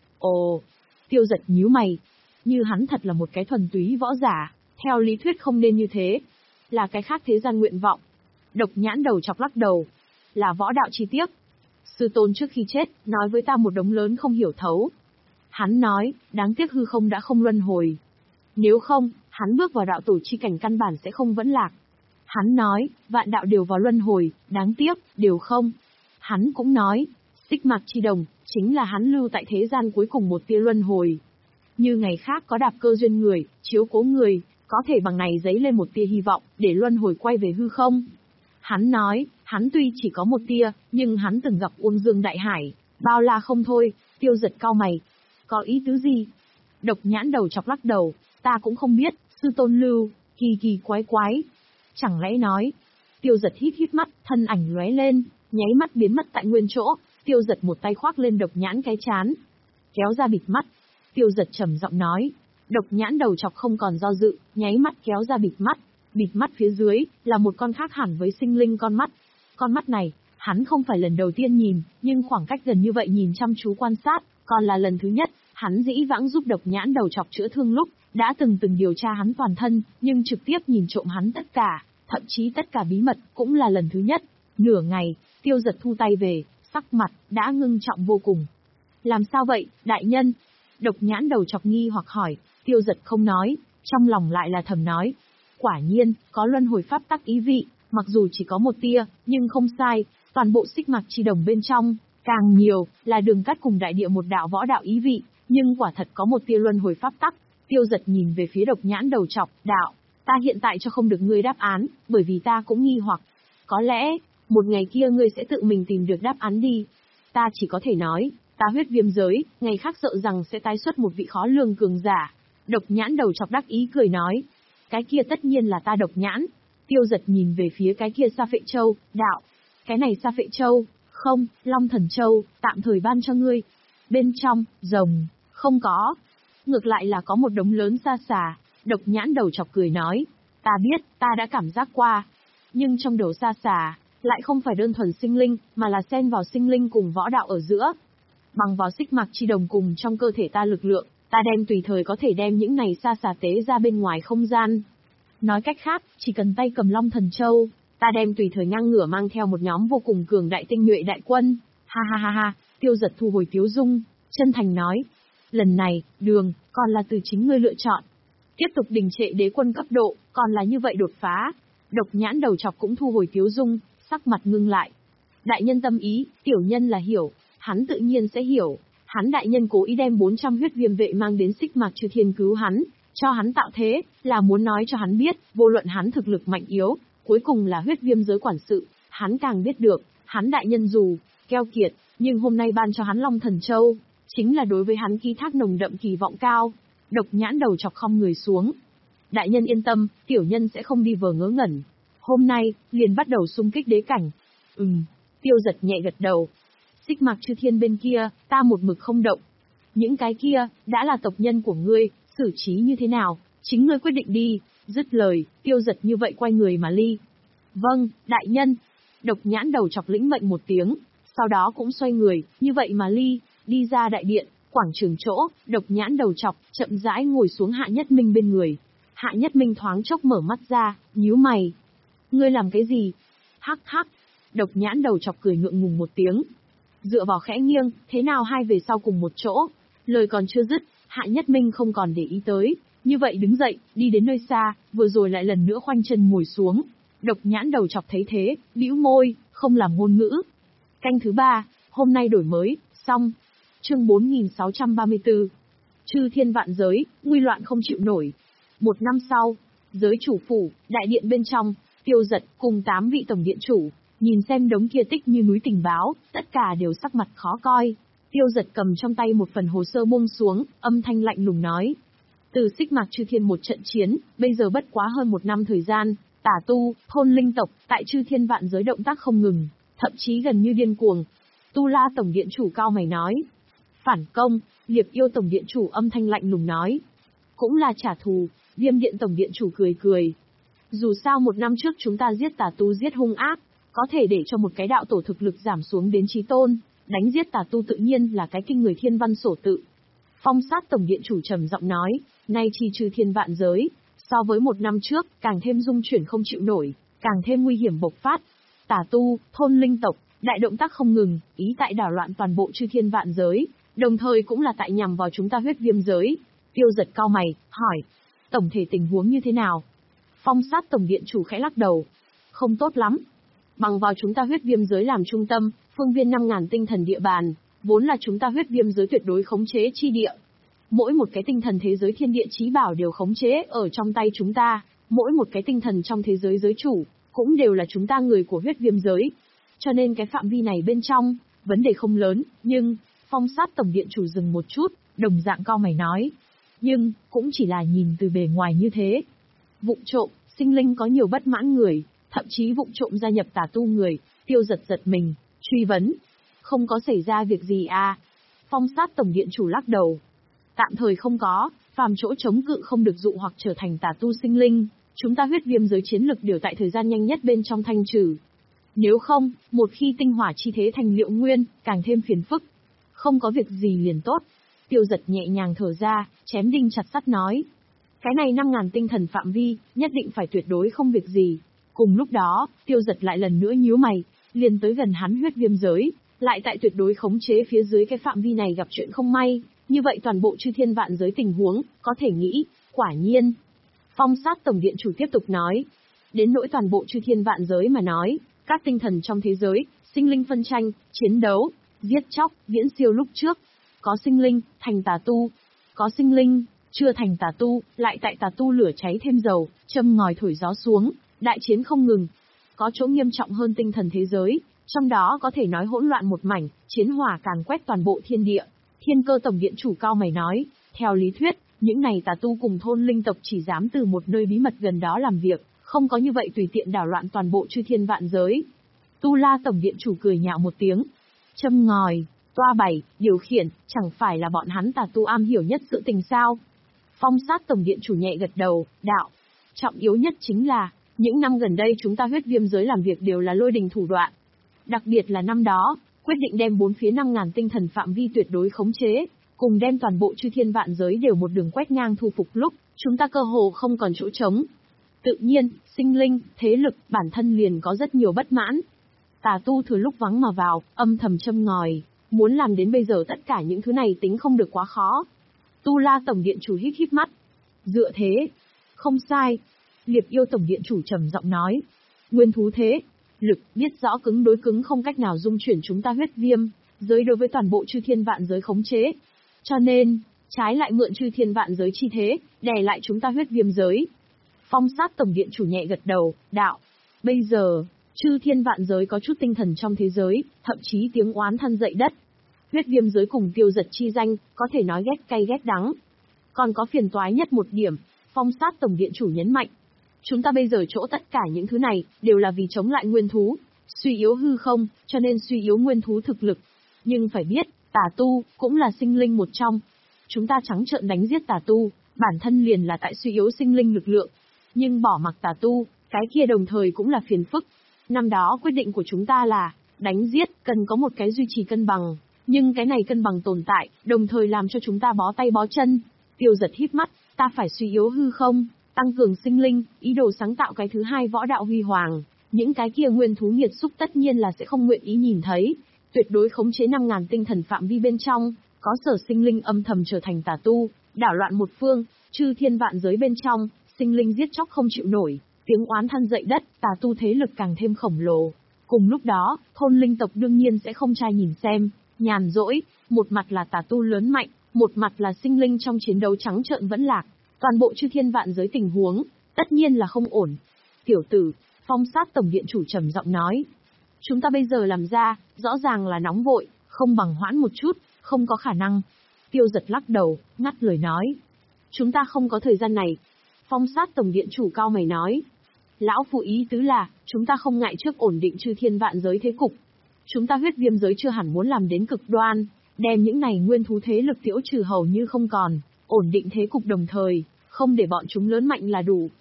Ồ. Tiêu Giật nhíu mày. Như hắn thật là một cái thuần túy võ giả, theo lý thuyết không nên như thế. Là cái khác thế gian nguyện vọng. Độc nhãn đầu chọc lắc đầu. Là võ đạo chi tiết. Sư tôn trước khi chết, nói với ta một đống lớn không hiểu thấu. Hắn nói, đáng tiếc hư không đã không luân hồi. Nếu không, hắn bước vào đạo tổ chi cảnh căn bản sẽ không vẫn lạc. Hắn nói, vạn đạo đều vào luân hồi, đáng tiếc, đều không. Hắn cũng nói, xích mạc chi đồng, chính là hắn lưu tại thế gian cuối cùng một tia luân hồi. Như ngày khác có đạp cơ duyên người, chiếu cố người, có thể bằng này giấy lên một tia hy vọng, để luân hồi quay về hư không. Hắn nói, hắn tuy chỉ có một tia, nhưng hắn từng gặp Uông Dương Đại Hải, bao la không thôi. Tiêu Giật cau mày. Có ý tứ gì? Độc nhãn đầu chọc lắc đầu, ta cũng không biết, sư tôn lưu, kỳ kỳ quái quái. Chẳng lẽ nói? Tiêu Giật hít hít mắt, thân ảnh lóe lên, nháy mắt biến mất tại nguyên chỗ. Tiêu Giật một tay khoác lên độc nhãn cái chán, kéo ra bịt mắt. Tiêu Giật trầm giọng nói. Độc nhãn đầu chọc không còn do dự, nháy mắt kéo ra bịt mắt. Bịt mắt phía dưới, là một con khác hẳn với sinh linh con mắt. Con mắt này, hắn không phải lần đầu tiên nhìn, nhưng khoảng cách gần như vậy nhìn chăm chú quan sát, còn là lần thứ nhất. Hắn dĩ vãng giúp độc nhãn đầu chọc chữa thương lúc, đã từng từng điều tra hắn toàn thân, nhưng trực tiếp nhìn trộm hắn tất cả, thậm chí tất cả bí mật, cũng là lần thứ nhất. Nửa ngày, Tiêu Giật thu tay về, sắc mặt, đã ngưng trọng vô cùng. Làm sao vậy, đại nhân? Độc nhãn đầu chọc nghi hoặc hỏi. Tiêu Giật không nói, trong lòng lại là thầm nói. Quả nhiên, có luân hồi pháp tắc ý vị, mặc dù chỉ có một tia, nhưng không sai, toàn bộ xích mạc chi đồng bên trong, càng nhiều, là đường cắt cùng đại địa một đạo võ đạo ý vị, nhưng quả thật có một tia luân hồi pháp tắc. Tiêu Giật nhìn về phía độc nhãn đầu chọc, đạo, ta hiện tại cho không được ngươi đáp án, bởi vì ta cũng nghi hoặc. Có lẽ, một ngày kia ngươi sẽ tự mình tìm được đáp án đi. Ta chỉ có thể nói, ta huyết viêm giới, ngày khác sợ rằng sẽ tái xuất một vị khó lường cường giả. Độc nhãn đầu chọc đắc ý cười nói, cái kia tất nhiên là ta độc nhãn. Tiêu Giật nhìn về phía cái kia Sa Phệ Châu, đạo, cái này Sa Phệ Châu, không, Long Thần Châu, tạm thời ban cho ngươi. Bên trong, rồng, không có. Ngược lại là có một đống lớn sa xà. Độc nhãn đầu chọc cười nói, ta biết, ta đã cảm giác qua. Nhưng trong đầu sa xà, lại không phải đơn thuần sinh linh, mà là xen vào sinh linh cùng võ đạo ở giữa. Bằng vào xích mạc chi đồng cùng trong cơ thể ta lực lượng, ta đem tùy thời có thể đem những này sa xà tế ra bên ngoài không gian. Nói cách khác, chỉ cần tay cầm Long Thần Châu, ta đem tùy thời ngang ngửa mang theo một nhóm vô cùng cường đại tinh nhuệ đại quân. Ha ha ha ha, Tiêu Giật thu hồi tiếu dung, chân thành nói. Lần này, đường, còn là từ chính ngươi lựa chọn. Tiếp tục đình trệ đế quân cấp độ, còn là như vậy đột phá. Độc nhãn đầu chọc cũng thu hồi tiếu dung, sắc mặt ngưng lại. Đại nhân tâm ý, tiểu nhân là hiểu, hắn tự nhiên sẽ hiểu. Hắn đại nhân cố ý đem bốn trăm huyết viêm vệ mang đến xích mạc chư thiên cứu hắn, cho hắn tạo thế, là muốn nói cho hắn biết, vô luận hắn thực lực mạnh yếu, cuối cùng là huyết viêm giới quản sự, hắn càng biết được, hắn đại nhân dù keo kiệt, nhưng hôm nay ban cho hắn Long Thần Châu, chính là đối với hắn ký thác nồng đậm kỳ vọng cao. Độc nhãn đầu chọc không người xuống. Đại nhân yên tâm, tiểu nhân sẽ không đi vờ ngớ ngẩn. Hôm nay, liền bắt đầu xung kích đế cảnh. Ừm, Tiêu Giật nhẹ gật đầu. Xích mạc chư thiên bên kia, ta một mực không động. Những cái kia, đã là tộc nhân của ngươi, xử trí như thế nào, chính ngươi quyết định đi. Dứt lời, Tiêu Giật như vậy quay người mà ly. Vâng, đại nhân. Độc nhãn đầu chọc lĩnh mệnh một tiếng, sau đó cũng xoay người, như vậy mà ly, đi ra đại điện, quảng trường chỗ. Độc nhãn đầu chọc, chậm rãi ngồi xuống Hạ Nhất Minh bên người. Hạ Nhất Minh thoáng chốc mở mắt ra, nhíu mày. Ngươi làm cái gì? Hắc hắc. Độc nhãn đầu chọc cười ngượng ngùng một tiếng. Dựa vào khẽ nghiêng, thế nào hai về sau cùng một chỗ. Lời còn chưa dứt, Hạ Nhất Minh không còn để ý tới. Như vậy đứng dậy, đi đến nơi xa, vừa rồi lại lần nữa khoanh chân ngồi xuống. Độc nhãn đầu chọc thấy thế, bĩu môi, không làm ngôn ngữ. Canh thứ ba, hôm nay đổi mới, xong. Chương bốn nghìn sáu trăm ba mươi tư. Chư thiên vạn giới, nguy loạn không chịu nổi. Một năm sau, giới chủ phủ, đại điện bên trong, Tiêu Giật cùng tám vị tổng điện chủ, nhìn xem đống kia tích như núi tình báo, tất cả đều sắc mặt khó coi. Tiêu Giật cầm trong tay một phần hồ sơ buông xuống, âm thanh lạnh lùng nói. Từ xích mạc chư thiên một trận chiến, bây giờ bất quá hơn một năm thời gian, tả tu, thôn linh tộc, tại chư thiên vạn giới động tác không ngừng, thậm chí gần như điên cuồng. Tu La tổng điện chủ cao mày nói. Phản công, Liệp Yêu tổng điện chủ âm thanh lạnh lùng nói. Cũng là trả thù, Viêm điện tổng điện chủ cười cười. Dù sao một năm trước chúng ta giết tà tu giết hung ác, có thể để cho một cái đạo tổ thực lực giảm xuống đến chí tôn, đánh giết tà tu tự nhiên là cái kinh người thiên văn sổ tự. Phong sát tổng điện chủ trầm giọng nói, nay chi trừ thiên vạn giới, so với một năm trước, càng thêm dung chuyển không chịu nổi, càng thêm nguy hiểm bộc phát. Tà tu, thôn linh tộc, đại động tác không ngừng, ý tại đảo loạn toàn bộ chư thiên vạn giới, đồng thời cũng là tại nhằm vào chúng ta huyết viêm giới. Tiêu Giật cau mày, hỏi, tổng thể tình huống như thế nào? Phong sát tổng điện chủ khẽ lắc đầu, không tốt lắm. Bằng vào chúng ta huyết viêm giới làm trung tâm, phương viên năm ngàn tinh thần địa bàn, vốn là chúng ta huyết viêm giới tuyệt đối khống chế chi địa. Mỗi một cái tinh thần thế giới thiên địa chí bảo đều khống chế ở trong tay chúng ta, mỗi một cái tinh thần trong thế giới giới chủ, cũng đều là chúng ta người của huyết viêm giới. Cho nên cái phạm vi này bên trong, vấn đề không lớn, nhưng, phong sát tổng điện chủ dừng một chút, đồng dạng cau mày nói. Nhưng, cũng chỉ là nhìn từ bề ngoài như thế. Vụng trộm, sinh linh có nhiều bất mãn người, thậm chí vụng trộm gia nhập tà tu người, Tiêu Giật giật mình, truy vấn. Không có xảy ra việc gì à? Phong sát tổng điện chủ lắc đầu. Tạm thời không có, phàm chỗ chống cự không được dụ hoặc trở thành tà tu sinh linh, chúng ta huyết viêm giới chiến lực đều tại thời gian nhanh nhất bên trong thanh trừ. Nếu không, một khi tinh hỏa chi thế thành liệu nguyên, càng thêm phiền phức. Không có việc gì liền tốt. Tiêu Giật nhẹ nhàng thở ra, chém đinh chặt sắt nói. Cái này năm ngàn tinh thần phạm vi, nhất định phải tuyệt đối không việc gì. Cùng lúc đó, Tiêu Giật lại lần nữa nhíu mày, liền tới gần hắn huyết viêm giới, lại tại tuyệt đối khống chế phía dưới cái phạm vi này gặp chuyện không may, như vậy toàn bộ chư thiên vạn giới tình huống, có thể nghĩ, quả nhiên. Phong sát tổng điện chủ tiếp tục nói, đến nỗi toàn bộ chư thiên vạn giới mà nói, các tinh thần trong thế giới, sinh linh phân tranh, chiến đấu, giết chóc, viễn siêu lúc trước. Có sinh linh, thành tà tu. Có sinh linh, chưa thành tà tu, lại tại tà tu lửa cháy thêm dầu, châm ngòi thổi gió xuống, đại chiến không ngừng. Có chỗ nghiêm trọng hơn tinh thần thế giới, trong đó có thể nói hỗn loạn một mảnh, chiến hỏa càn quét toàn bộ thiên địa. Thiên Cơ tổng điện chủ cao mày nói, theo lý thuyết, những này tà tu cùng thôn linh tộc chỉ dám từ một nơi bí mật gần đó làm việc, không có như vậy tùy tiện đảo loạn toàn bộ chư thiên vạn giới. Tu La tổng điện chủ cười nhạo một tiếng, châm ngòi, toa bày, điều khiển, chẳng phải là bọn hắn tà tu am hiểu nhất sự tình sao? Phong sát tổng điện chủ nhẹ gật đầu, đạo, trọng yếu nhất chính là, những năm gần đây chúng ta huyết viêm giới làm việc đều là lôi đình thủ đoạn. Đặc biệt là năm đó, quyết định đem bốn phía năm ngàn tinh thần phạm vi tuyệt đối khống chế, cùng đem toàn bộ chư thiên vạn giới đều một đường quét ngang thu phục lúc, chúng ta cơ hồ không còn chỗ trống. Tự nhiên, sinh linh, thế lực, bản thân liền có rất nhiều bất mãn. Tà tu thừa lúc vắng mà vào, âm thầm châm ngòi, muốn làm đến bây giờ tất cả những thứ này tính không được quá khó. Tu La tổng điện chủ híp híp mắt. Dựa thế, không sai. Liệp Yêu tổng điện chủ trầm giọng nói. Nguyên thú thế, lực, biết rõ cứng đối cứng không cách nào dung chuyển chúng ta huyết viêm, giới đối với toàn bộ chư thiên vạn giới khống chế. Cho nên, trái lại mượn chư thiên vạn giới chi thế, đè lại chúng ta huyết viêm giới. Phong sát tổng điện chủ nhẹ gật đầu, đạo. Bây giờ, chư thiên vạn giới có chút tinh thần trong thế giới, thậm chí tiếng oán than dậy đất. Huyết viêm giới cùng Tiêu Giật chi danh, có thể nói ghét cay ghét đắng. Còn có phiền toái nhất một điểm, phong sát tổng điện chủ nhấn mạnh. Chúng ta bây giờ chỗ tất cả những thứ này, đều là vì chống lại nguyên thú, suy yếu hư không, cho nên suy yếu nguyên thú thực lực. Nhưng phải biết, tà tu, cũng là sinh linh một trong. Chúng ta trắng trợn đánh giết tà tu, bản thân liền là tại suy yếu sinh linh lực lượng. Nhưng bỏ mặc tà tu, cái kia đồng thời cũng là phiền phức. Năm đó quyết định của chúng ta là, đánh giết, cần có một cái duy trì cân bằng. Nhưng cái này cân bằng tồn tại, đồng thời làm cho chúng ta bó tay bó chân. Tiêu Giật híp mắt, ta phải suy yếu hư không, tăng cường sinh linh, ý đồ sáng tạo cái thứ hai võ đạo huy hoàng. Những cái kia nguyên thú nghiệt xúc tất nhiên là sẽ không nguyện ý nhìn thấy. Tuyệt đối khống chế năm ngàn tinh thần phạm vi bên trong, có sở sinh linh âm thầm trở thành tà tu, đảo loạn một phương, chư thiên vạn giới bên trong, sinh linh giết chóc không chịu nổi, tiếng oán than dậy đất, tà tu thế lực càng thêm khổng lồ. Cùng lúc đó, thôn linh tộc đương nhiên sẽ không trai nhìn xem, nhàn rỗi, một mặt là tà tu lớn mạnh, một mặt là sinh linh trong chiến đấu trắng trợn vẫn lạc, toàn bộ chư thiên vạn giới tình huống, tất nhiên là không ổn. Tiểu tử, phong sát tổng điện chủ trầm giọng nói. Chúng ta bây giờ làm ra, rõ ràng là nóng vội, không bằng hoãn một chút, không có khả năng. Tiêu Giật lắc đầu, ngắt lời nói. Chúng ta không có thời gian này. Phong sát tổng điện chủ cao mày nói. Lão phụ ý tứ là, chúng ta không ngại trước ổn định chư thiên vạn giới thế cục. Chúng ta huyết viêm giới chưa hẳn muốn làm đến cực đoan, đem những này nguyên thú thế lực tiễu trừ hầu như không còn, ổn định thế cục đồng thời, không để bọn chúng lớn mạnh là đủ.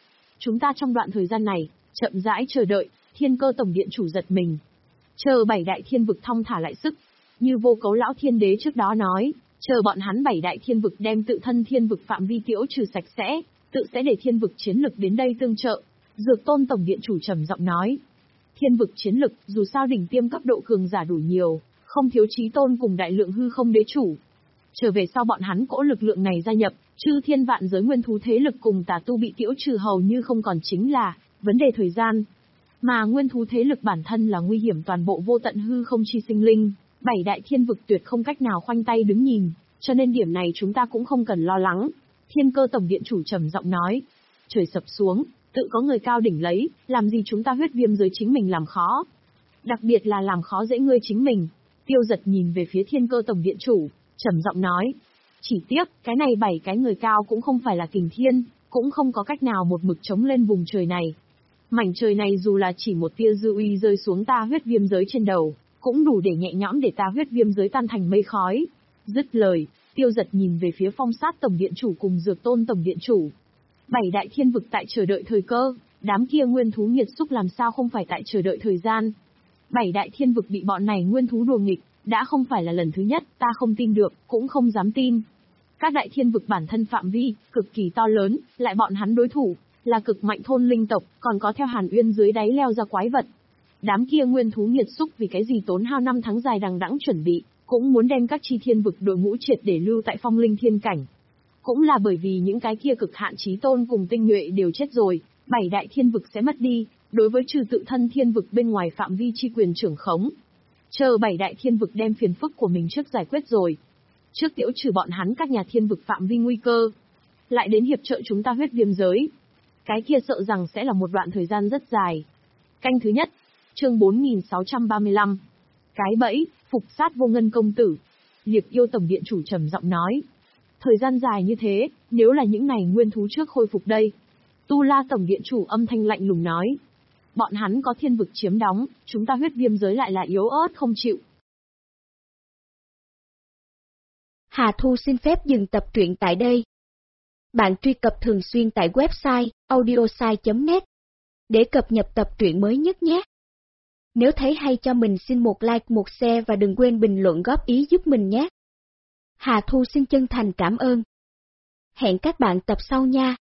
chúng ta trong đoạn thời gian này, chậm rãi chờ đợi, Thiên Cơ Tổng Điện chủ giật mình. Chờ bảy đại thiên vực thong thả lại sức. Như Vô Cấu Lão Thiên Đế trước đó nói, chờ bọn hắn bảy đại thiên vực đem tự thân thiên vực phạm vi kiễu trừ sạch sẽ, tự sẽ để thiên vực chiến lực đến đây tương trợ. Dược Tôn Tổng Điện chủ trầm giọng nói. Thiên vực chiến lực, dù sao đỉnh tiêm cấp độ cường giả đủ nhiều, không thiếu Chí Tôn cùng đại lượng hư không đế chủ. Trở về sau bọn hắn cỗ lực lượng này gia nhập, chư thiên vạn giới nguyên thú thế lực cùng tà tu bị kiễu trừ hầu như không còn chính là vấn đề thời gian. Mà nguyên thú thế lực bản thân là nguy hiểm toàn bộ vô tận hư không chi sinh linh, bảy đại thiên vực tuyệt không cách nào khoanh tay đứng nhìn, cho nên điểm này chúng ta cũng không cần lo lắng. Thiên Cơ Tổng Điện chủ trầm giọng nói. Trời sập xuống, tự có người cao đỉnh lấy, làm gì chúng ta huyết viêm giới chính mình làm khó. Đặc biệt là làm khó dễ ngươi chính mình. Tiêu Giật nhìn về phía Thiên Cơ Tổng Điện chủ, trầm giọng nói. Chỉ tiếc, cái này bảy cái người cao cũng không phải là kình thiên, cũng không có cách nào một mực chống lên vùng trời này. Mảnh trời này dù là chỉ một tia dư uy rơi xuống ta huyết viêm giới trên đầu, cũng đủ để nhẹ nhõm để ta huyết viêm giới tan thành mây khói. Dứt lời, Tiêu Giật nhìn về phía Phong Sát Tổng Điện chủ cùng Dược Tôn Tổng Điện chủ. Bảy đại thiên vực tại chờ đợi thời cơ, đám kia nguyên thú nghiệt xúc làm sao không phải tại chờ đợi thời gian. Bảy đại thiên vực bị bọn này nguyên thú đùa nghịch, đã không phải là lần thứ nhất, ta không tin được, cũng không dám tin. Các đại thiên vực bản thân phạm vi, cực kỳ to lớn, lại bọn hắn đối thủ, là cực mạnh thôn linh tộc, còn có theo Hàn Uyên dưới đáy leo ra quái vật. Đám kia nguyên thú nghiệt xúc vì cái gì tốn hao năm tháng dài đằng đẵng chuẩn bị, cũng muốn đem các chi thiên vực đội ngũ triệt để lưu tại phong linh thiên cảnh. Cũng là bởi vì những cái kia cực hạn chí tôn cùng tinh nhuệ đều chết rồi, bảy đại thiên vực sẽ mất đi, đối với trừ tự thân thiên vực bên ngoài phạm vi chi quyền trưởng khống. Chờ bảy đại thiên vực đem phiền phức của mình trước giải quyết rồi. Trước tiễu trừ bọn hắn các nhà thiên vực phạm vi nguy cơ. Lại đến hiệp trợ chúng ta huyết viêm giới. Cái kia sợ rằng sẽ là một đoạn thời gian rất dài. Canh thứ nhất, chương bốn nghìn sáu trăm ba mươi lăm. Cái bẫy, phục sát Vô Ngân công tử. Liệp Yêu Tổng Điện chủ trầm giọng nói. Thời gian dài như thế, nếu là những này nguyên thú trước khôi phục đây. Tu La Tổng Điện chủ âm thanh lạnh lùng nói. Bọn hắn có thiên vực chiếm đóng, chúng ta huyết viêm giới lại là yếu ớt không chịu. Hà Thu xin phép dừng tập truyện tại đây. Bạn truy cập thường xuyên tại website audiosai chấm net để cập nhật tập truyện mới nhất nhé. Nếu thấy hay cho mình xin một like, một share và đừng quên bình luận góp ý giúp mình nhé. Hà Thu xin chân thành cảm ơn. Hẹn các bạn tập sau nha.